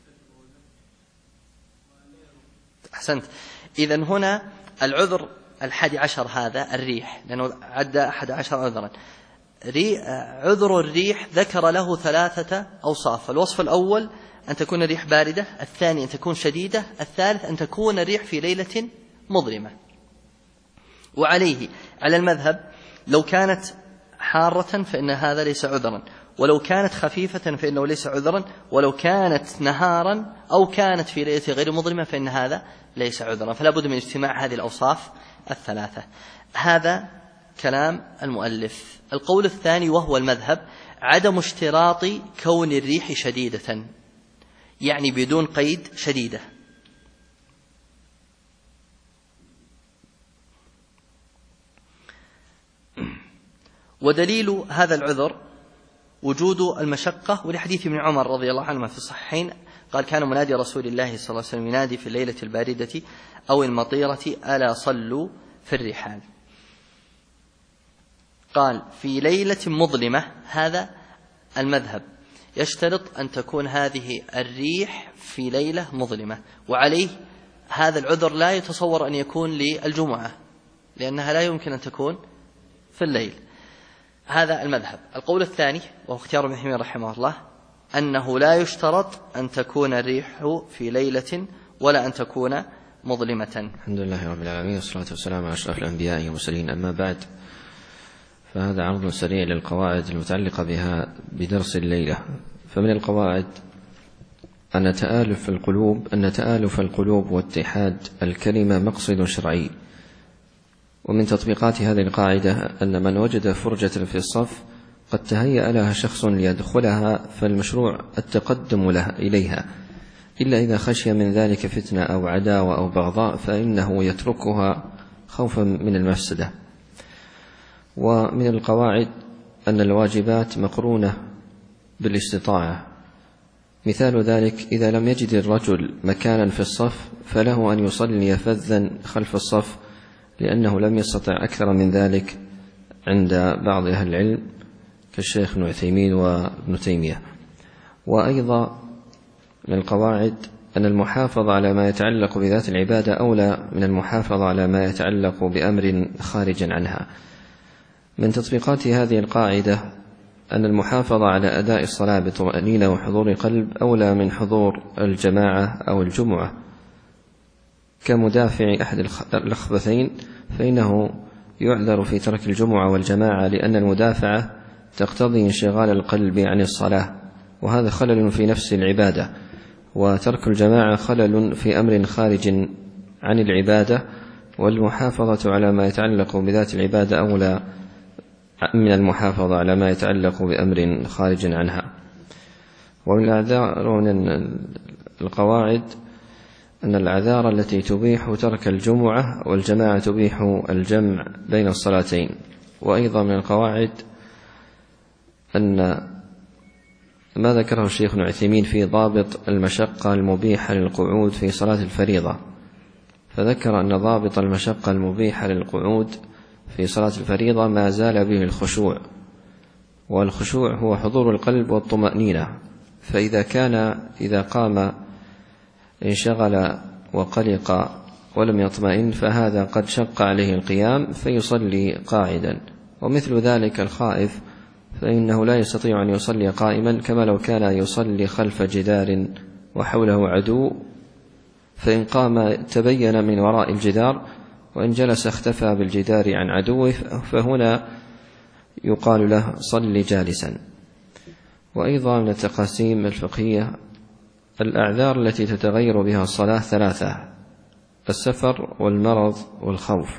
أحسنت. إذن هنا العذر 11 هذا الريح، لأنه عدى 11 عذرا. عذر الريح ذكر له 3 أوصاف. الوصف الأول أن تكون الريح باردة، الثاني أن تكون شديدة، الثالث أن تكون الريح في ليلة مظلمة. وعليه على المذهب لو كانت حارة فإن هذا ليس عذرا، ولو كانت خفيفة فإنه ليس عذرا، ولو كانت نهارا أو كانت في ليلة غير مظلمة فإن هذا ليس عذرا. فلا بد من اجتماع هذه الأوصاف 3. هذا كلام المؤلف. القول الثاني وهو المذهب عدم اشتراط كون الريح شديدة، يعني بدون قيد شديدة. ودليل هذا العذر وجود المشقة، ولحديث ابن عمر رضي الله عنهما في الصحيحين قال: كان منادي رسول الله صلى الله عليه وسلم ينادي في الليلة الباردة أو المطيرة: ألا صلوا في الرحال. قال: في ليلة مظلمة، هذا المذهب يشترط أن تكون هذه الريح في ليلة مظلمة، وعليه هذا العذر لا يتصور أن يكون للجمعة لأنها لا يمكن أن تكون في الليل. هذا المذهب. القول الثاني وهو اختيار ابن تيمية رحمه الله أنه لا يشترط أن تكون الريح في ليلة ولا أن تكون مظلمة.
الحمد لله رب العالمين، والصلاة والسلام على أشرف الأنبياء والمرسلين. أما بعد، فهذا عرض سريع للقواعد المتعلقة بها بدرس الليلة. فمن القواعد أن تآلف القلوب واتحاد الكلمة مقصد شرعي. ومن تطبيقات هذه القاعدة أن من وجد فرجة في الصف قد تهيأ لها شخص ليدخلها، فالمشروع التقدم إليها إلا إذا خشي من ذلك فتنة أو عداوة أو بغضاء فإنه يتركها خوفا من المفسدة. ومن القواعد أن الواجبات مقرونة بالاستطاعة، مثال ذلك إذا لم يجد الرجل مكانا في الصف فله أن يصلي فذا خلف الصف، لأنه لم يستطع أكثر من ذلك عند بعض أهل العلم كالشيخ ابن عثيمين وابن تيمية. وأيضا من القواعد أن المحافظة على ما يتعلق بذات العبادة أولى من المحافظة على ما يتعلق بأمر خارج عنها. من تطبيقات هذه القاعدة أن المحافظة على أداء الصلاة بطمأنينة وحضور قلب أولى من حضور الجماعة أو الجمعة، كمدافع أحد الأخبثين فإنه يعذر في ترك الجمعة والجماعة، لأن المدافعة تقتضي انشغال القلب عن الصلاة، وهذا خلل في نفس العبادة، وترك الجماعة خلل في أمر خارج عن العبادة، والمحافظة على ما يتعلق بذات العبادة أولى من المحافظة على ما يتعلق بأمر خارج عنها. ومن القواعد أن الأعذار التي تبيح ترك الجمعة والجماعة تبيح الجمع بين الصلاتين. وأيضا من القواعد أن ما ذكره الشيخ ابن عثيمين في ضابط المشقة المبيحة للقعود في صلاة الفريضة، فذكر أن ضابط المشقة المبيحة للقعود في صلاة الفريضة ما زال به الخشوع، والخشوع هو حضور القلب والطمأنينة، إذا قام انشغل وقلق ولم يطمئن فهذا قد شق عليه القيام فيصلي قاعدا. ومثل ذلك الخائف فإنه لا يستطيع أن يصلي قائما، كما لو كان يصلي خلف جدار وحوله عدو، فإن قام تبين من وراء الجدار، وإن جلس اختفى بالجدار عن عدوه، فهنا يقال له صل جالسا. وأيضا من التقاسيم الفقهية الأعذار التي تتغير بها الصلاة ثلاثة: السفر والمرض والخوف.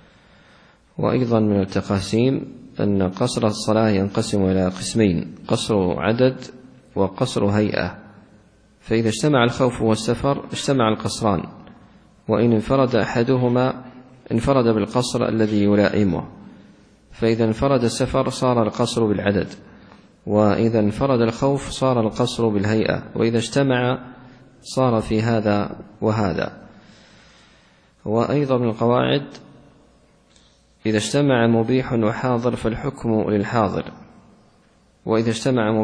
وأيضا من التقاسيم أن قصر الصلاة ينقسم إلى قسمين: قصر عدد وقصر هيئة، فإذا اجتمع الخوف والسفر اجتمع القصران، وإن انفرد أحدهما انفرد بالقصر الذي يلائمه، فإذا انفرد السفر صار القصر بالعدد، وإذا انفرد الخوف صار القصر بالهيئة، وإذا اجتمع صار في هذا وهذا. وأيضا من القواعد إذا اجتمع مبيح وحاضر فالحكم للحاضر، وإذا اجتمع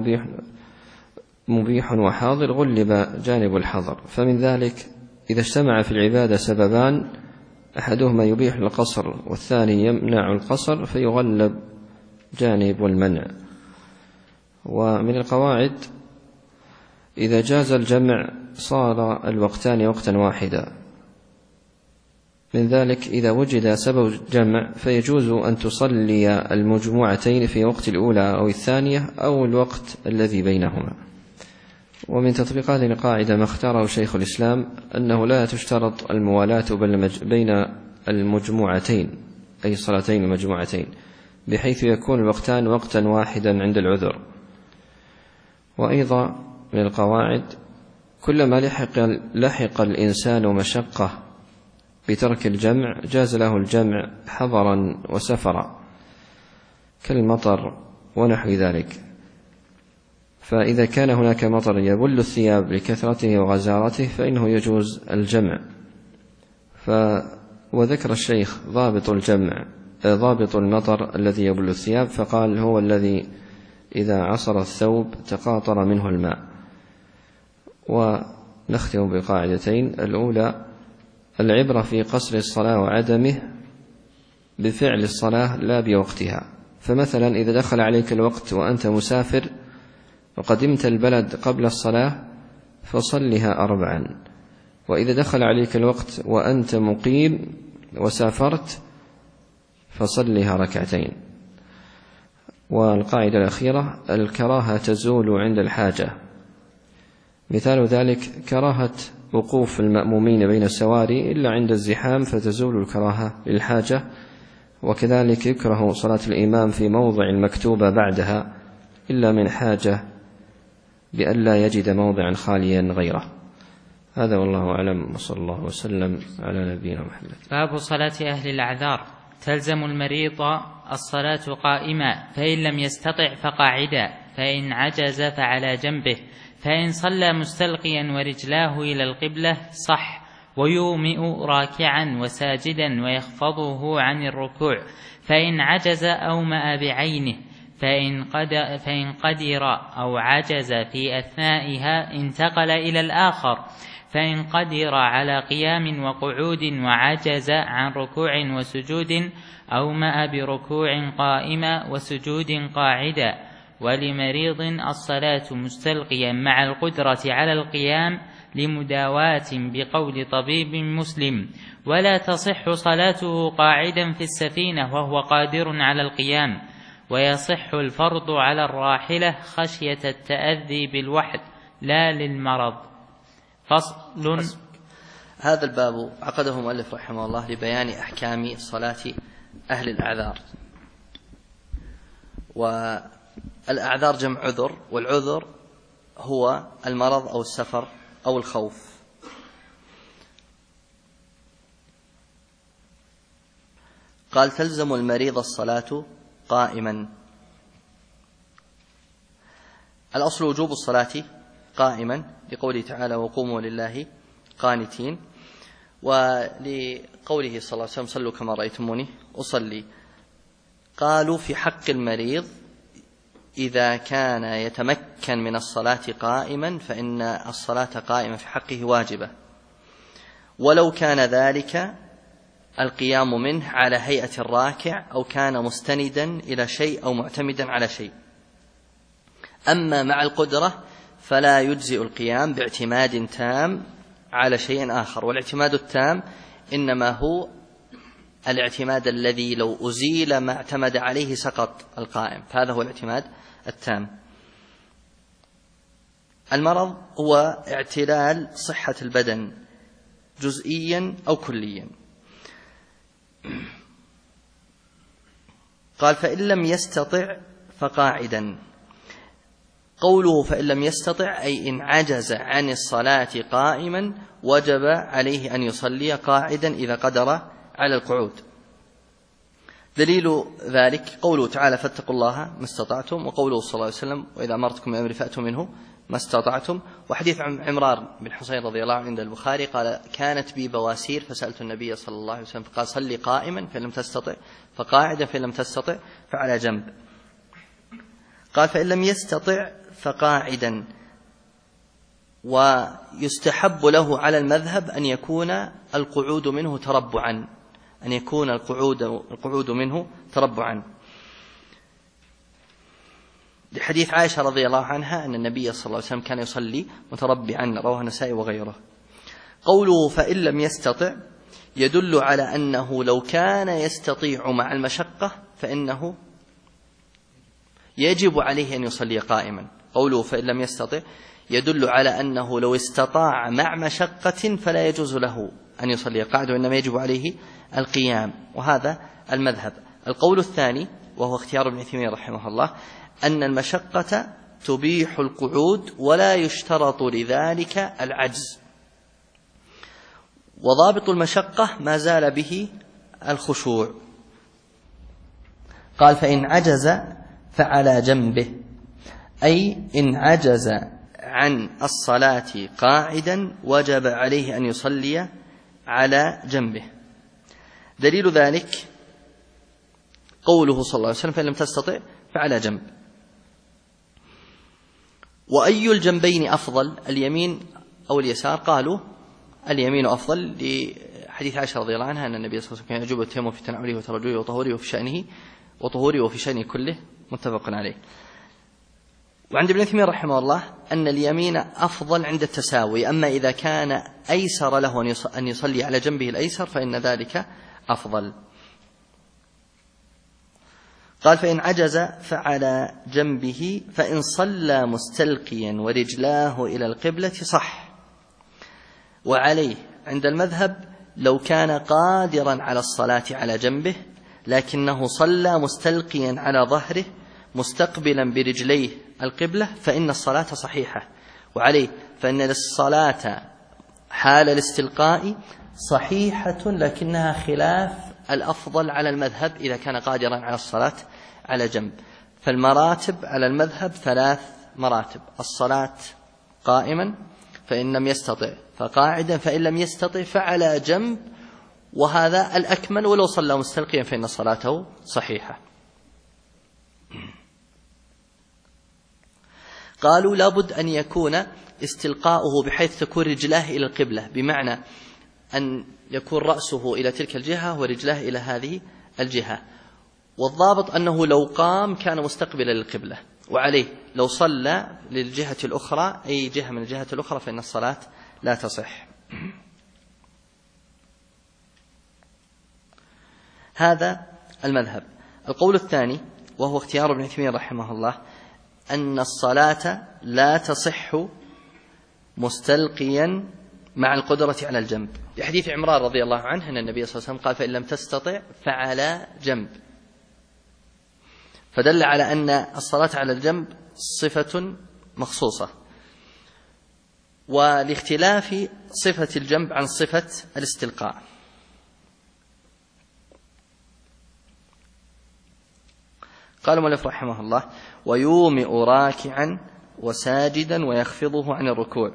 مبيح وحاضر غلب جانب الحظر. فمن ذلك إذا اجتمع في العبادة سببان أحدهما يبيح القصر والثاني يمنع القصر فيغلب جانب المنع. ومن القواعد إذا جاز الجمع صار الوقتان وقتا واحدا، من ذلك إذا وجد سبب جمع فيجوز أن تصلي المجموعتين في وقت الأولى أو الثانية أو الوقت الذي بينهما. ومن تطبيقات القاعدة ما اختاره شيخ الإسلام أنه لا تشترط الموالاة بين المجموعتين، أي الصلاتين المجموعتين، بحيث يكون الوقتان وقتا واحدا عند العذر. وأيضا من القواعد كلما لحق الإنسان مشقة بترك الجمع جاز له الجمع حضرا وسفرا كالمطر ونحو ذلك، فإذا كان هناك مطر يبل الثياب لكثرته وغزارته فإنه يجوز الجمع. وذكر الشيخ ضابط الجمع ضابط المطر الذي يبل الثياب، فقال هو الذي إذا عصر الثوب تقاطر منه الماء. ونختم بقاعدتين: الأولى العبرة في قصر الصلاة وعدمه بفعل الصلاة لا بوقتها، فمثلا إذا دخل عليك الوقت وأنت مسافر وقدمت البلد قبل الصلاة فصلها 4، وإذا دخل عليك الوقت وأنت مقيم وسافرت فصلها 2. والقاعدة الأخيرة الكراهة تزول عند الحاجة، مثال ذلك كراهة وقوف المأمومين بين السواري إلا عند الزحام فتزول الكراهة للحاجة، وكذلك يكره صلاة الإمام في موضع المكتوبة بعدها إلا من حاجة بأن لا يجد موضعا خاليا غيره. هذا والله أعلم، وصلى الله وسلم على نبينا محمد.
باب صلاة أهل الأعذار. تلزم المريض الصلاة قائما، فإن لم يستطع فقاعدا، فإن عجز فعلى جنبه، فإن صلى مستلقيا ورجلاه إلى القبلة صح، ويومئ راكعا وساجدا ويخفضه عن الركوع، فإن عجز أومأ بعينه، فإن قدر أو عجز في أثنائها انتقل إلى الآخر، فإن قدر على قيام وقعود وعجز عن ركوع وسجود أومأ بركوع قائما وسجود قاعدا. ولمريض الصلاة مستلقيا مع القدرة على القيام لمداواة بقول طبيب مسلم، ولا تصح صلاته قاعدا في السفينة وهو قادر على القيام، ويصح الفرض على الراحلة خشية التأذي بالوحد لا للمرض. فصل.
هذا الباب عقده مؤلف رحمه الله لبيان أحكام صلاة أهل الأعذار. والأعذار جمع عذر، والعذر هو المرض أو السفر أو الخوف. قال تلزم المريض الصلاة قائما. الأصل وجوب الصلاة قائما لقوله تعالى وقوموا لله قانتين، ولقوله صلى الله عليه وسلم صلوا كما رأيتموني أصلي. قالوا في حق المريض إذا كان يتمكن من الصلاة قائما فإن الصلاة قائمة في حقه واجبة، ولو كان ذلك القيام منه على هيئة الراكع أو كان مستندا إلى شيء أو معتمدا على شيء. أما مع القدرة فلا يجزئ القيام باعتماد تام على شيء آخر، والاعتماد التام إنما هو الاعتماد الذي لو أزيل ما اعتمد عليه سقط القائم، فهذا هو الاعتماد التام. المرض هو اعتلال صحة البدن جزئيا أو كليا. قال فإن لم يستطع فقاعدا. قوله فإن لم يستطع أي إن عجز عن الصلاة قائما وجب عليه أن يصلي قاعدا إذا قدر على القعود. دليل ذلك قوله تعالى فاتقوا الله ما استطعتم، وقوله صلى الله عليه وسلم وإذا أمرتكم بأمر فأتوا منه ما استطعتم. وحديث عمران بن حسين رضي الله عنه عند البخاري قال كانت بي بواسير فسألت النبي صلى الله عليه وسلم فقال صلي قائما فإن لم تستطع فقاعدا فإن لم تستطع فعلى جنب. قال فإن لم يستطع فقاعدا. ويستحب له على المذهب أن يكون القعود منه تربعا، أن يكون القعود منه تربعا، لحديث عائشة رضي الله عنها أن النبي صلى الله عليه وسلم كان يصلي متربعا، رواه النسائي وغيره. قوله فإن لم يستطع يدل على أنه لو كان يستطيع مع المشقة فإنه يجب عليه أن يصلي قائما. قوله فإن لم يستطع يدل على أنه لو استطاع مع مشقة فلا يجوز له أن يصلي قاعدا، وإنما يجب عليه القيام، وهذا المذهب. القول الثاني وهو اختيار ابن عثيمين رحمه الله أن المشقة تبيح القعود ولا يشترط لذلك العجز، وضابط المشقة ما زال به الخشوع. قال فإن عجز فعلى جنبه، أي إن عجز عن الصلاة قاعدا وجب عليه أن يصلي على جنبه. دليل ذلك قوله صلى الله عليه وسلم فإن لم تستطع فعلى جنب. وأي الجنبين أفضل، اليمين أو اليسار؟ قالوا اليمين أفضل لحديث عائشة رضي الله عنها أن النبي صلى الله عليه وسلم كان يعجبه التيمم في تنعله وترجله وطهوره وفي شأنه وطهوره وفي شأنه كله، متفق عليه. وعند ابن عثيمين رحمه الله أن اليمين أفضل عند التساوي، أما إذا كان أيسر له أن يصلي على جنبه الأيسر فإن ذلك أفضل. قال فإن عجز فعلى جنبه، فإن صلى مستلقيا ورجلاه إلى القبلة صح. وعليه عند المذهب لو كان قادرا على الصلاة على جنبه لكنه صلى مستلقيا على ظهره مستقبلا برجليه القبلة فإن الصلاة صحيحة. وعليه فإن الصلاة حال الاستلقاء صحيحة، لكنها خلاف الأفضل على المذهب إذا كان قادرا على الصلاة على جنب. فالمراتب على المذهب 3 مراتب: الصلاة قائما، فإن لم يستطع فقاعدا، فإن لم يستطع فعلى جنب، وهذا الأكمل، ولو صلى مستلقيا فإن صلاته صحيحة. قالوا لابد أن يكون استلقاؤه بحيث تكون رجلاه إلى القبلة، بمعنى أن يكون رأسه إلى تلك الجهة ورجلاه إلى هذه الجهة، والضابط أنه لو قام كان مستقبلا للقبلة، وعليه لو صلى للجهة الأخرى أي جهة من الجهة الأخرى فإن الصلاة لا تصح. هذا المذهب. القول الثاني وهو اختيار ابن عثيمين رحمه الله أن الصلاة لا تصح مستلقيا مع القدرة على الجنب، لحديث عمران رضي الله عنه أن النبي صلى الله عليه وسلم قال: فإن لم تستطع فعلى جنب، فدل على أن الصلاة على الجنب صفة مخصوصة، ولاختلاف صفة الجنب عن صفة الاستلقاء. قال المؤلف رحمه الله: ويومئ راكعا وساجدا ويخفضه عن الركوع،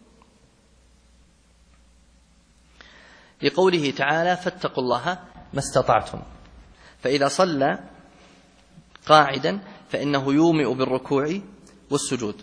لقوله تعالى: فاتقوا الله ما استطعتم. فإذا صلى قاعدا فإنه يومئ بالركوع والسجود،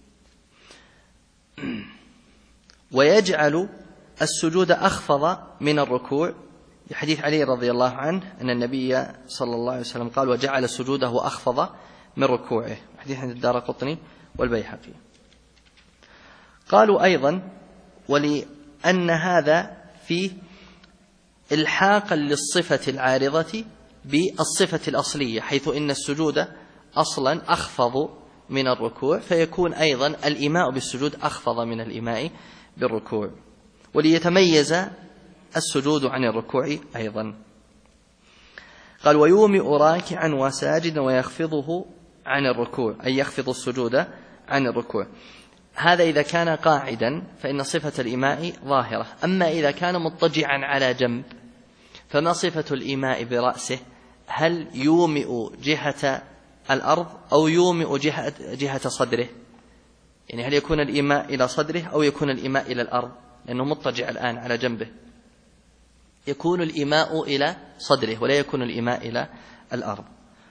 ويجعل السجود أخفض من الركوع، لحديث علي رضي الله عنه أن النبي صلى الله عليه وسلم قال: وجعل سجوده أخفض من ركوعه، حديث عند الدارقطني والبيهقي. قالوا أيضا: ولأن هذا فيه إلحاقا للصفة العارضة بالصفة الأصلية، حيث إن السجود أصلا أخفض من الركوع، فيكون أيضا الإيماء بالسجود أخفض من الإيماء بالركوع، وليتميز السجود عن الركوع أيضا. قال: ويومئ راكعا وساجدا ويخفضه عن الركوع، أي يخفض السجود عن الركوع. هذا إذا كان قاعدا فإن صفة الإيماء ظاهرة. أما إذا كان مضطجعا على جنب فما صفة الإيماء برأسه؟ هل يومئ جهة الأرض أو يومئ جهة صدره؟ يعني هل يكون الإيماء إلى صدره أو يكون الإيماء إلى الأرض؟ لأنه مضطجع الآن على جنبه، يكون الإيماء إلى صدره ولا يكون الإيماء إلى الأرض،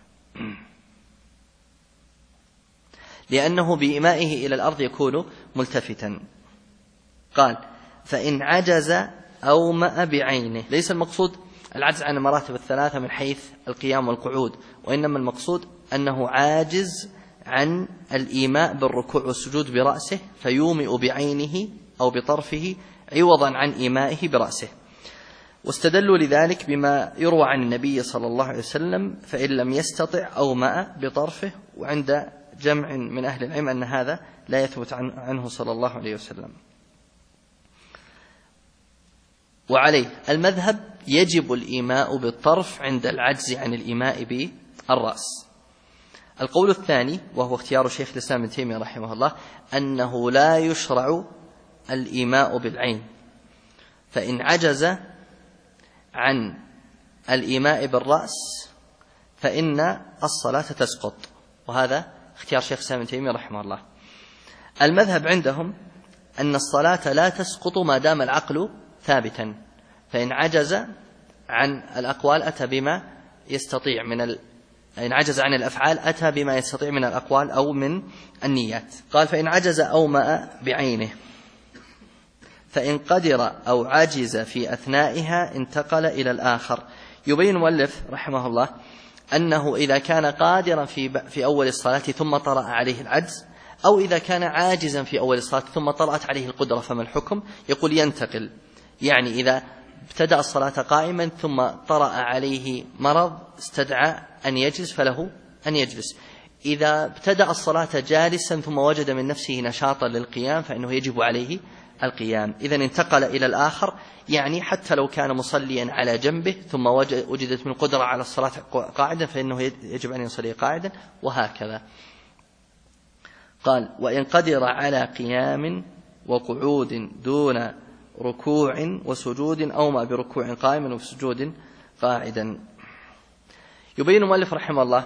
لأنه بإيمائه إلى الأرض يكون ملتفتا. قال: فإن عجز أومأ بعينه. ليس المقصود العجز عن المراتب 3 من حيث القيام والقعود، وإنما المقصود أنه عاجز عن الإيماء بالركوع والسجود برأسه، فيومئ بعينه أو بطرفه عوضا عن إيمائه برأسه. واستدلوا لذلك بما يروى عن النبي صلى الله عليه وسلم: فإن لم يستطع أومأ بطرفه، وعند جمع من أهل العلم أن هذا لا يثبت عنه صلى الله عليه وسلم. وعليه المذهب يجب الإيماء بالطرف عند العجز عن الإيماء بالرأس. القول الثاني وهو اختيار شيخ الإسلام ابن تيمية رحمه الله أنه لا يشرع الإيماء بالعين، فإن عجز عن الإيماء بالرأس فإن الصلاة تسقط، وهذا اختيار شيخ الإسلام ابن تيمية رحمه الله. المذهب عندهم أن الصلاة لا تسقط ما دام العقل ثابتا، فإن عجز عن الأقوال أتى بما يستطيع إن عجز عن الأفعال أتى بما يستطيع من الأقوال أو من النيات. قال: فإن عجز أومأ بعينه، فإن قدر أو عجز في أثنائها انتقل إلى الآخر. يبين المؤلف رحمه الله أنه إذا كان قادرا في أول الصلاة ثم طرأ عليه العجز، أو إذا كان عاجزا في أول الصلاة ثم طرأت عليه القدرة، فما الحكم؟ يقول: ينتقل. يعني إذا ابتدأ الصلاة قائما ثم طرأ عليه مرض استدعى أن يجلس فله أن يجلس. إذا ابتدأ الصلاة جالسا ثم وجد من نفسه نشاطا للقيام فإنه يجب عليه القيام. إذن انتقل إلى الآخر، يعني حتى لو كان مصليا على جنبه ثم وجدت من قدرة على الصلاة قاعدا فإنه يجب أن يصلي قاعدا، وهكذا. قال: وإن قدر على قيام وقعود دون ركوع وسجود أومأ بركوع قائما وسجود قاعدا. يبين المؤلف رحمه الله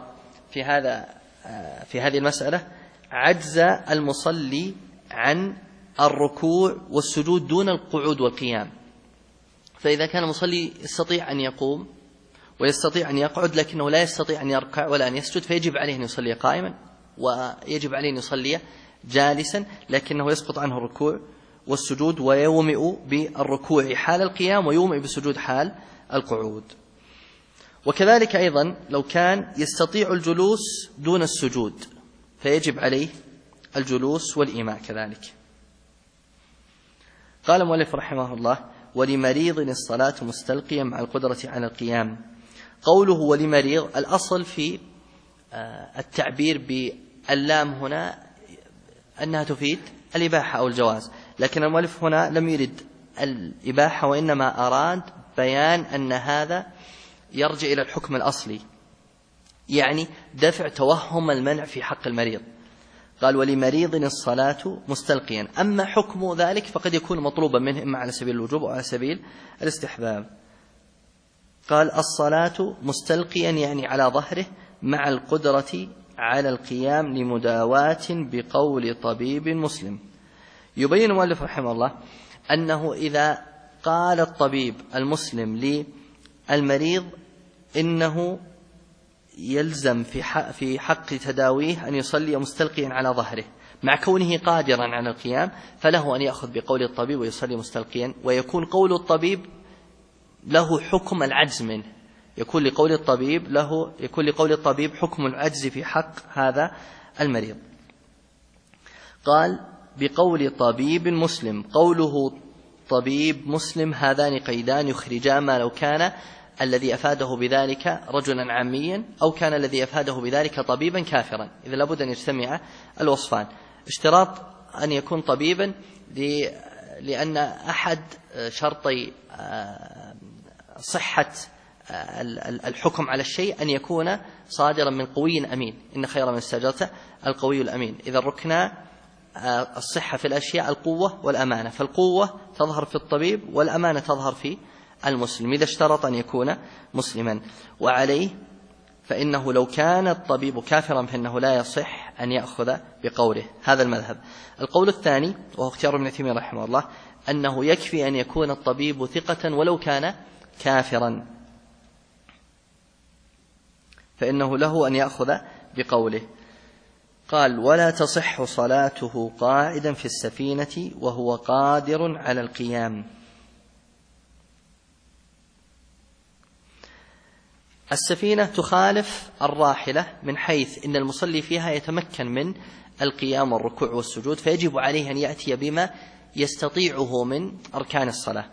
في هذه المسألة عجز المصلي عن الركوع والسجود دون القعود والقيام. فإذا كان المصلي يستطيع أن يقوم ويستطيع أن يقعد لكنه لا يستطيع أن يركع ولا أن يسجد، فيجب عليه أن يصلي قائما، ويجب عليه أن يصلي جالسا، لكنه يسقط عنه الركوع والسجود، ويومئ بالركوع حال القيام ويومئ بالسجود حال القعود. وكذلك أيضا لو كان يستطيع الجلوس دون السجود فيجب عليه الجلوس والإيماء كذلك. قال المؤلف رحمه الله: ولمريض الصلاة مستلقيا مع القدرة على القيام. قوله ولمريض، الأصل في التعبير باللام هنا أنها تفيد الإباحة أو الجواز، لكن المؤلف هنا لم يرد الإباحة، وإنما أراد بيان أن هذا يرجع إلى الحكم الأصلي، يعني دفع توهم المنع في حق المريض. قال ولمريض الصلاة مستلقيا. أما حكم ذلك فقد يكون مطلوبا منه إما على سبيل الوجوب أو على سبيل الاستحباب. قال الصلاة مستلقيا يعني على ظهره مع القدرة على القيام لمداواة بقول طبيب مسلم. يبين المؤلف رحمه الله أنه إذا قال الطبيب المسلم للمريض إنه يلزم في حق تداويه أن يصلي مستلقيا على ظهره مع كونه قادرا على القيام، فله أن يأخذ بقول الطبيب ويصلي مستلقيا، ويكون قول الطبيب له حكم العجز منه، يكون لقول الطبيب حكم العجز في حق هذا المريض. قال بقول طبيب مسلم. قوله طبيب مسلم هذان قيدان يخرجان ما لو كان الذي أفاده بذلك رجلا عاميا أو كان الذي أفاده بذلك طبيبا كافرا، إذا لابد أن يجتمع الوصفان. اشتراط أن يكون طبيبا لأن أحد شرطي صحة الحكم على الشيء أن يكون صادرا من قوي أمين، إن خير من استأجرت القوي الأمين. إذا ركنا الصحة في الأشياء القوة والأمانة، فالقوة تظهر في الطبيب والأمانة تظهر في المسلم إذا اشترط أن يكون مسلما. وعليه فإنه لو كان الطبيب كافرا فإنه لا يصح أن يأخذ بقوله. هذا المذهب. القول الثاني وهو اختيار ابن تيمية رحمه الله أنه يكفي أن يكون الطبيب ثقة ولو كان كافرا، فإنه له أن يأخذ بقوله. قال ولا تصح صلاته قاعدا في السفينة وهو قادر على القيام. السفينة تخالف الراحلة من حيث إن المصلي فيها يتمكن من القيام والركوع والسجود، فيجب عليه أن يأتي بما يستطيعه من أركان الصلاة،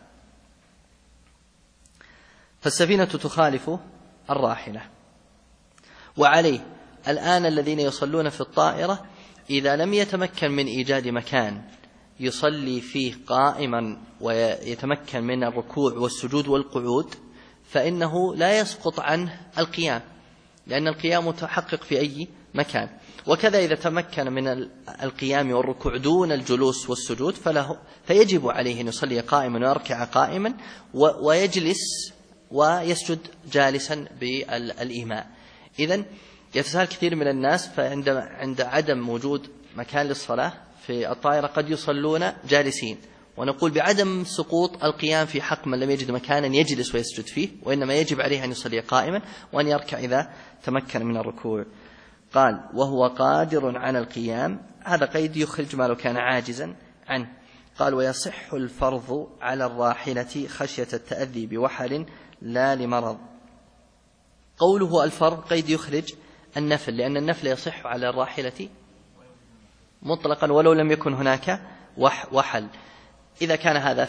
فالسفينة تخالف الراحلة. وعليه الآن الذين يصلون في الطائرة إذا لم يتمكن من إيجاد مكان يصلي فيه قائما ويتمكن من الركوع والسجود والقعود فإنه لا يسقط عنه القيام، لأن القيام متحقق في أي مكان. وكذا إذا تمكن من القيام والركوع دون الجلوس والسجود فيجب عليه أن يصلي قائما ويركع قائما ويجلس ويسجد جالسا بالإيماء. إذن يتساهل كثير من الناس، فعند عدم وجود مكان للصلاة في الطائرة قد يصلون جالسين، ونقول بعدم سقوط القيام في حق من لم يجد مكانا يجلس ويسجد فيه، وإنما يجب عليه أن يصلي قائما وأن يركع إذا تمكن من الركوع. قال وهو قادر على القيام، هذا قيد يخرج ما لو كان عاجزا عنه. قال ويصح الفرض على الراحلة خشية التأذي بوحل لا لمرض. قوله الفرض قيد يخرج النفل، لأن النفل يصح على الراحلة مطلقا ولو لم يكن هناك وحل، إذا كان هذا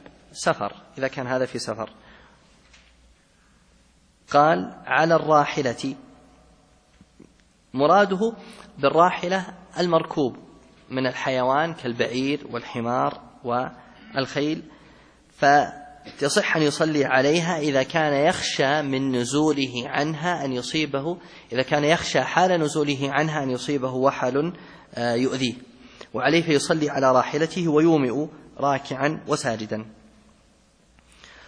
في سفر. قال على الراحلة، مراده بالراحلة المركوب من الحيوان كالبعير والحمار والخيل، فتصح أن يصلي عليها إذا كان يخشى من نزوله عنها أن يصيبه، إذا كان يخشى حال نزوله عنها أن يصيبه وحل يؤذيه، وعليه فيصلي على راحلته ويومئ راكعا وساجدا.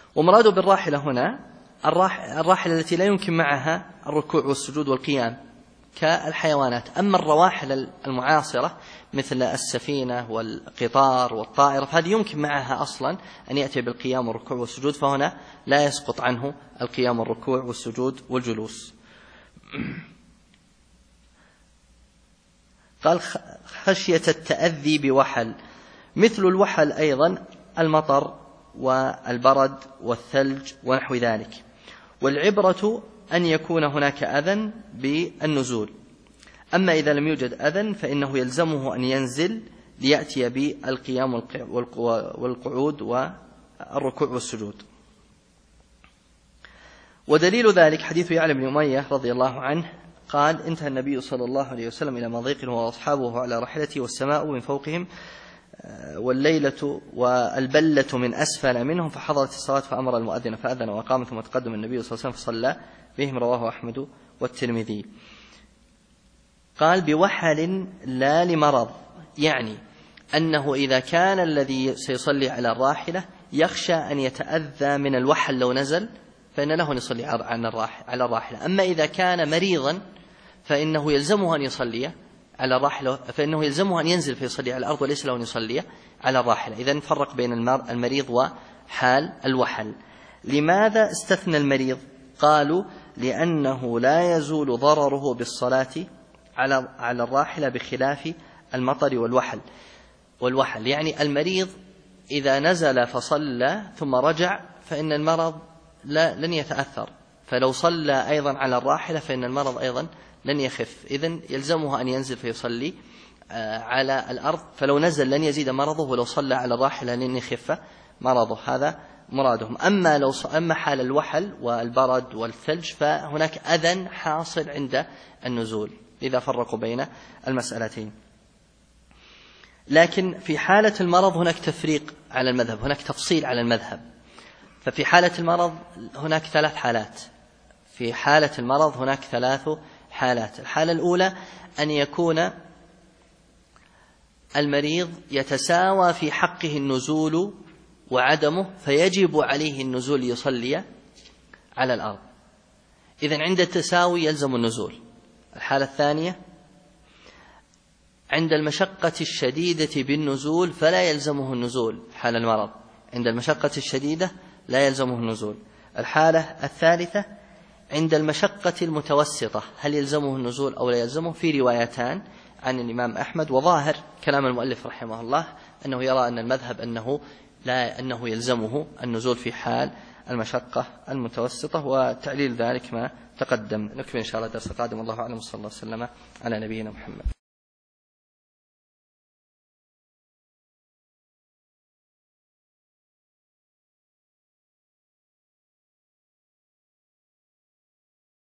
ومراده بالراحلة هنا الراحلة التي لا يمكن معها الركوع والسجود والقيام كالحيوانات. أما الرواحل المعاصرة مثل السفينة والقطار والطائرة فهذه يمكن معها أصلا أن يأتي بالقيام والركوع والسجود، فهنا لا يسقط عنه القيام والركوع والسجود والجلوس. قال خشية التأذي بوحل، مثل الوحل أيضا المطر والبرد والثلج ونحو ذلك. والعبرة أن يكون هناك أذى بالنزول. أما إذا لم يوجد أذى فإنه يلزمه أن ينزل ليأتي بالقيام والقعود والركوع والسجود. ودليل ذلك حديث يعلى بن أمية رضي الله عنه قال: انتهى النبي صلى الله عليه وسلم إلى مضيق هو وأصحابه على رحلته والسماء من فوقهم والليلة والبلة من أسفل منهم، فحضرت الصلاة فأمر المؤذن فأذن وقام، ثم تقدم النبي صلى الله عليه وسلم فصلى بهم، رواه أحمد والترمذي. قال: بوحل لا لمرض، يعني أنه إذا كان الذي سيصلي على الراحلة يخشى أن يتأذى من الوحل لو نزل فإن له أن يصلي على الراحلة. أما إذا كان مريضا فإنه يلزمه أن يصلي على الراحلة، فإنه يلزمه أن ينزل فيصلي على الأرض وليس له أن يصلي على الراحلة. إذن فرق بين المريض وحال الوحل. لماذا استثنى المريض؟ قالوا: لأنه لا يزول ضرره بالصلاة على الراحلة بخلاف المطر والوحل. يعني المريض إذا نزل فصلى ثم رجع فإن المرض لن يتأثر، فلو صلى أيضا على الراحلة فإن المرض أيضا لن يخف. إذن يلزمه أن ينزل فيصلي على الأرض، فلو نزل لن يزيد مرضه، ولو صلى على الراحلة لن يخف مرضه. هذا مرادهم. أما حال الوحل والبرد والثلج فهناك أذى حاصل عند النزول، لذا فرقوا بين المسألتين. لكن في حالة المرض هناك تفريق على المذهب، هناك تفصيل على المذهب. ففي حالة المرض هناك 3 حالات. في حالة المرض هناك 3 حالات. الحالة الأولى أن يكون المريض يتساوى في حقه النزول وعدمه فيجب عليه النزول ليصلي على الأرض، إذن عند التساوي يلزم النزول. الحالة الثانية عند المشقة الشديدة بالنزول فلا يلزمه النزول. حال المرض عند المشقة الشديدة لا يلزمه النزول. الحالة الثالثة عند المشقة المتوسطة هل يلزمه النزول أو لا يلزمه؟ في روايتان عن الإمام أحمد، وظاهر كلام المؤلف رحمه الله أنه يرى أن المذهب أنه يلزمه النزول في حال المشقة المتوسطة، وتعليل ذلك ما تقدم. نكمل إن شاء الله درس قادم، والله أعلم، صلى الله عليه وسلم على نبينا محمد.